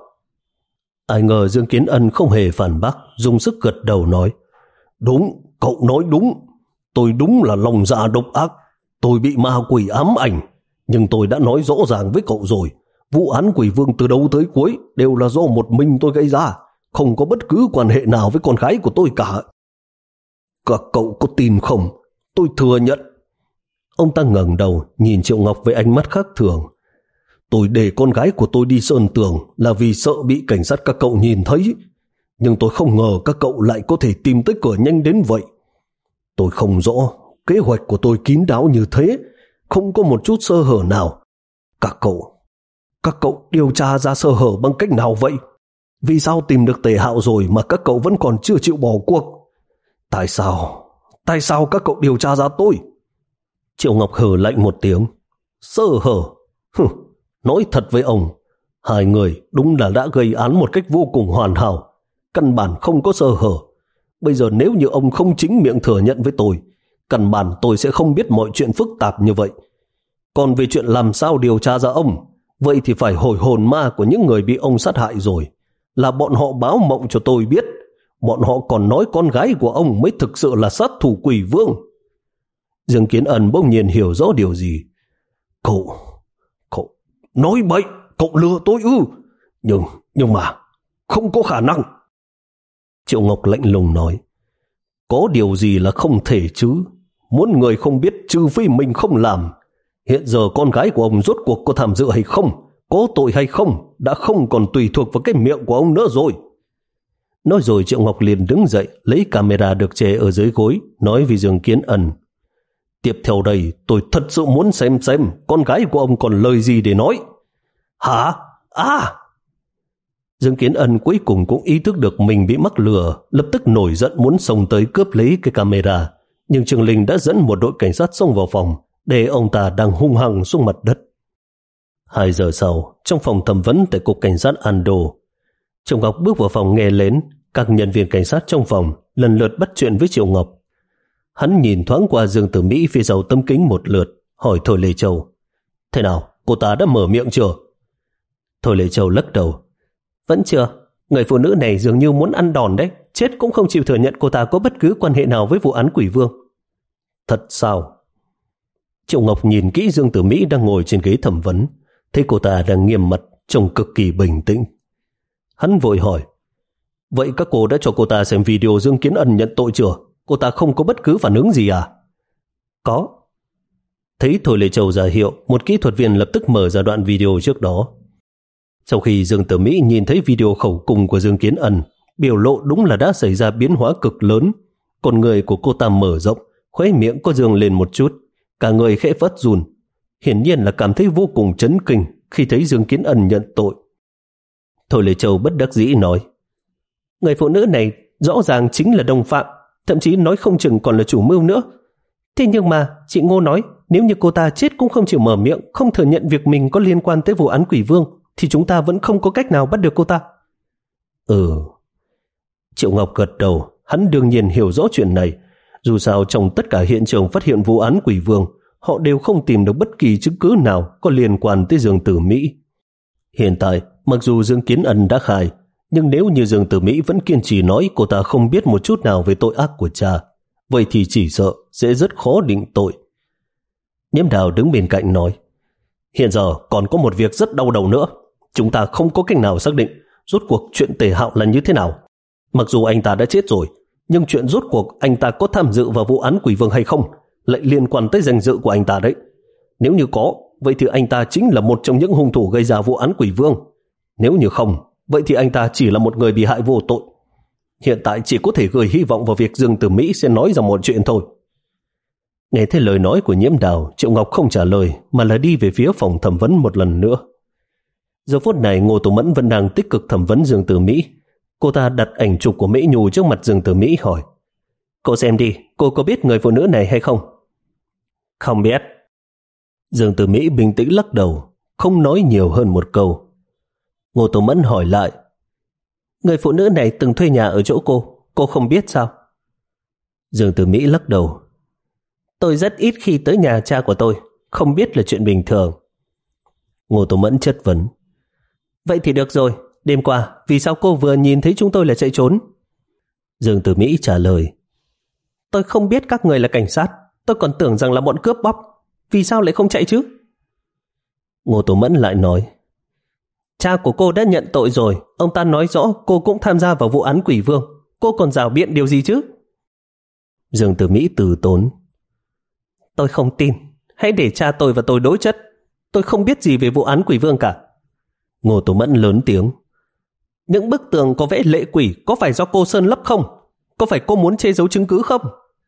Ai ngờ Dương Kiến Ân không hề phản bác, dùng sức gật đầu nói. Đúng, cậu nói đúng. Tôi đúng là lòng dạ độc ác. Tôi bị ma quỷ ám ảnh. Nhưng tôi đã nói rõ ràng với cậu rồi. Vụ án Quỷ Vương từ đầu tới cuối đều là do một mình tôi gây ra. Không có bất cứ quan hệ nào với con gái của tôi cả. Các cậu có tin không? Tôi thừa nhận. Ông ta ngẩng đầu nhìn Triệu Ngọc với ánh mắt khác thường. Tôi để con gái của tôi đi sơn tường là vì sợ bị cảnh sát các cậu nhìn thấy. Nhưng tôi không ngờ các cậu lại có thể tìm tới cửa nhanh đến vậy. Tôi không rõ, kế hoạch của tôi kín đáo như thế, không có một chút sơ hở nào. Các cậu, các cậu điều tra ra sơ hở bằng cách nào vậy? Vì sao tìm được Tề Hạo rồi mà các cậu vẫn còn chưa chịu bỏ cuộc? Tại sao, tại sao các cậu điều tra ra tôi? Triệu Ngọc hừ lạnh một tiếng. Sơ hở? Hừ, nói thật với ông, hai người đúng là đã gây án một cách vô cùng hoàn hảo. Căn bản không có sơ hở. Bây giờ nếu như ông không chính miệng thừa nhận với tôi, căn bản tôi sẽ không biết mọi chuyện phức tạp như vậy. Còn về chuyện làm sao điều tra ra ông, vậy thì phải hồi hồn ma của những người bị ông sát hại rồi. Là bọn họ báo mộng cho tôi biết. Bọn họ còn nói con gái của ông mới thực sự là sát thủ Quỷ Vương. Dương Kiến Ân bỗng nhiên hiểu rõ điều gì. Cậu, cậu nói bậy, cậu lừa tôi ư? Nhưng, nhưng mà, không có khả năng. Triệu Ngọc lạnh lùng nói. Có điều gì là không thể chứ? Muốn người không biết trừ phi mình không làm. Hiện giờ con gái của ông rốt cuộc có tham dự hay không, có tội hay không, đã không còn tùy thuộc vào cái miệng của ông nữa rồi. Nói rồi Triệu Ngọc liền đứng dậy, lấy camera được che ở dưới gối, nói với Dương Kiến Ân. Tiếp theo đây tôi thật sự muốn xem xem con gái của ông còn lời gì để nói. Hả? À! Dương Kiến Ân cuối cùng cũng ý thức được mình bị mắc lừa, lập tức nổi giận muốn xông tới cướp lấy cái camera. Nhưng Trường Linh đã dẫn một đội cảnh sát xông vào phòng, để ông ta đang hung hăng xuống mặt đất. Hai giờ sau, trong phòng thẩm vấn tại cục cảnh sát Ando, Triệu Ngọc bước vào phòng nghe lén. Các nhân viên cảnh sát trong phòng lần lượt bắt chuyện với Triệu Ngọc. Hắn nhìn thoáng qua Dương Tử Mỹ phía sau tấm kính một lượt, hỏi Thôi Lê Châu. Thế nào, cô ta đã mở miệng chưa? Thôi Lê Châu lắc đầu. Vẫn chưa, người phụ nữ này dường như muốn ăn đòn đấy. chết cũng không chịu thừa nhận cô ta có bất cứ quan hệ nào với vụ án Quỷ Vương. Thật sao? Triệu Ngọc nhìn kỹ Dương Tử Mỹ đang ngồi trên ghế thẩm vấn, thấy cô ta đang nghiêm mặt, trông cực kỳ bình tĩnh. Hắn vội hỏi, vậy các cô đã cho cô ta xem video Dương Kiến Ân nhận tội chưa? Cô ta không có bất cứ phản ứng gì à? Có. Thấy Thôi Lệ Châu ra hiệu, một kỹ thuật viên lập tức mở ra đoạn video trước đó. Sau khi Dương Tử Mỹ nhìn thấy video khẩu cung của Dương Kiến Ân, biểu lộ đúng là đã xảy ra biến hóa cực lớn. Con người của cô ta mở rộng, khóe miệng có dương lên một chút, cả người khẽ phát run, hiển nhiên là cảm thấy vô cùng chấn kinh khi thấy Dương Kiến Ân nhận tội. Thôi Lệ Châu bất đắc dĩ nói, người phụ nữ này rõ ràng chính là đồng phạm, thậm chí nói không chừng còn là chủ mưu nữa. Thế nhưng mà chị Ngô nói nếu như cô ta chết cũng không chịu mở miệng, không thừa nhận việc mình có liên quan tới vụ án Quỷ Vương, thì chúng ta vẫn không có cách nào bắt được cô ta. Ừ. Triệu Ngọc gật đầu, hắn đương nhiên hiểu rõ chuyện này. Dù sao trong tất cả hiện trường phát hiện vụ án Quỷ Vương, họ đều không tìm được bất kỳ chứng cứ nào có liên quan tới Dương Tử Mỹ. Hiện tại, mặc dù Dương Kiến Ân đã khai, nhưng nếu như Dương Tử Mỹ vẫn kiên trì nói cô ta không biết một chút nào về tội ác của cha, vậy thì chỉ sợ sẽ rất khó định tội. Nhiễm Đào đứng bên cạnh nói, hiện giờ còn có một việc rất đau đầu nữa. Chúng ta không có cách nào xác định rốt cuộc chuyện Tề Hạo là như thế nào. Mặc dù anh ta đã chết rồi, nhưng chuyện rốt cuộc anh ta có tham dự vào vụ án Quỷ Vương hay không lại liên quan tới danh dự của anh ta đấy. Nếu như có, vậy thì anh ta chính là một trong những hung thủ gây ra vụ án Quỷ Vương. Nếu như không, vậy thì anh ta chỉ là một người bị hại vô tội. Hiện tại chỉ có thể gửi hy vọng vào việc Dương Tử Mỹ sẽ nói ra một chuyện thôi. Nghe thấy lời nói của Nhiễm Đào, Triệu Ngọc không trả lời mà là đi về phía phòng thẩm vấn một lần nữa. Giờ phút này Ngô Tố Mẫn vẫn đang tích cực thẩm vấn Dương Tử Mỹ. Cô ta đặt ảnh chụp của Mỹ Nhu trước mặt Dương Tử Mỹ hỏi, cô xem đi, cô có biết người phụ nữ này hay không? Không biết. Dương Tử Mỹ bình tĩnh lắc đầu, không nói nhiều hơn một câu. Ngô Tố Mẫn hỏi lại, người phụ nữ này từng thuê nhà ở chỗ cô, cô không biết sao? Dương Tử Mỹ lắc đầu, tôi rất ít khi tới nhà cha của tôi, không biết là chuyện bình thường. Ngô Tố Mẫn chất vấn, vậy thì được rồi, đêm qua vì sao cô vừa nhìn thấy chúng tôi là chạy trốn? Dương Tử Mỹ trả lời, tôi không biết các người là cảnh sát, tôi còn tưởng rằng là bọn cướp bóc, vì sao lại không chạy chứ? Ngô Tố Mẫn lại nói, cha của cô đã nhận tội rồi, ông ta nói rõ cô cũng tham gia vào vụ án Quỷ Vương, cô còn rảo biện điều gì chứ? Dương Tử Mỹ từ tốn, tôi không tin, hãy để cha tôi và tôi đối chất, tôi không biết gì về vụ án Quỷ Vương cả. Ngô Tố Mẫn lớn tiếng, những bức tường có vẽ lệ quỷ có phải do cô sơn lấp không? Có phải cô muốn che giấu chứng cứ không?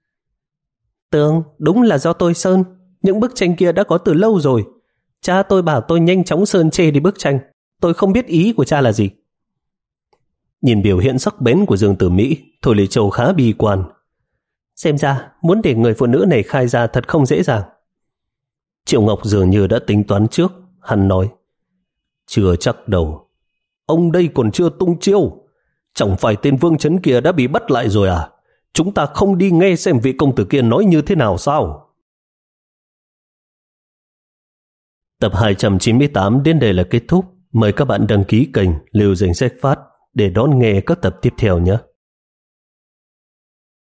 Tường đúng là do tôi sơn, những bức tranh kia đã có từ lâu rồi. Cha tôi bảo tôi nhanh chóng sơn che đi bức tranh, tôi không biết ý của cha là gì. Nhìn biểu hiện sắc bén của Dương Tử Mỹ, Thôi Lệ Châu khá bi quan. Xem ra muốn để người phụ nữ này khai ra thật không dễ dàng. Triệu Ngọc dường như đã tính toán trước, hắn nói, chưa chắc đâu, ông đây còn chưa tung chiêu. Chẳng phải tên Vương Chấn kia đã bị bắt lại rồi à? Chúng ta không đi nghe xem vị công tử kia nói như thế nào sao? Tập hai trăm chín mươi tám đến đây là kết thúc. Mời các bạn đăng ký kênh Liều Danh Sách Phát để đón nghe các tập tiếp theo nhé.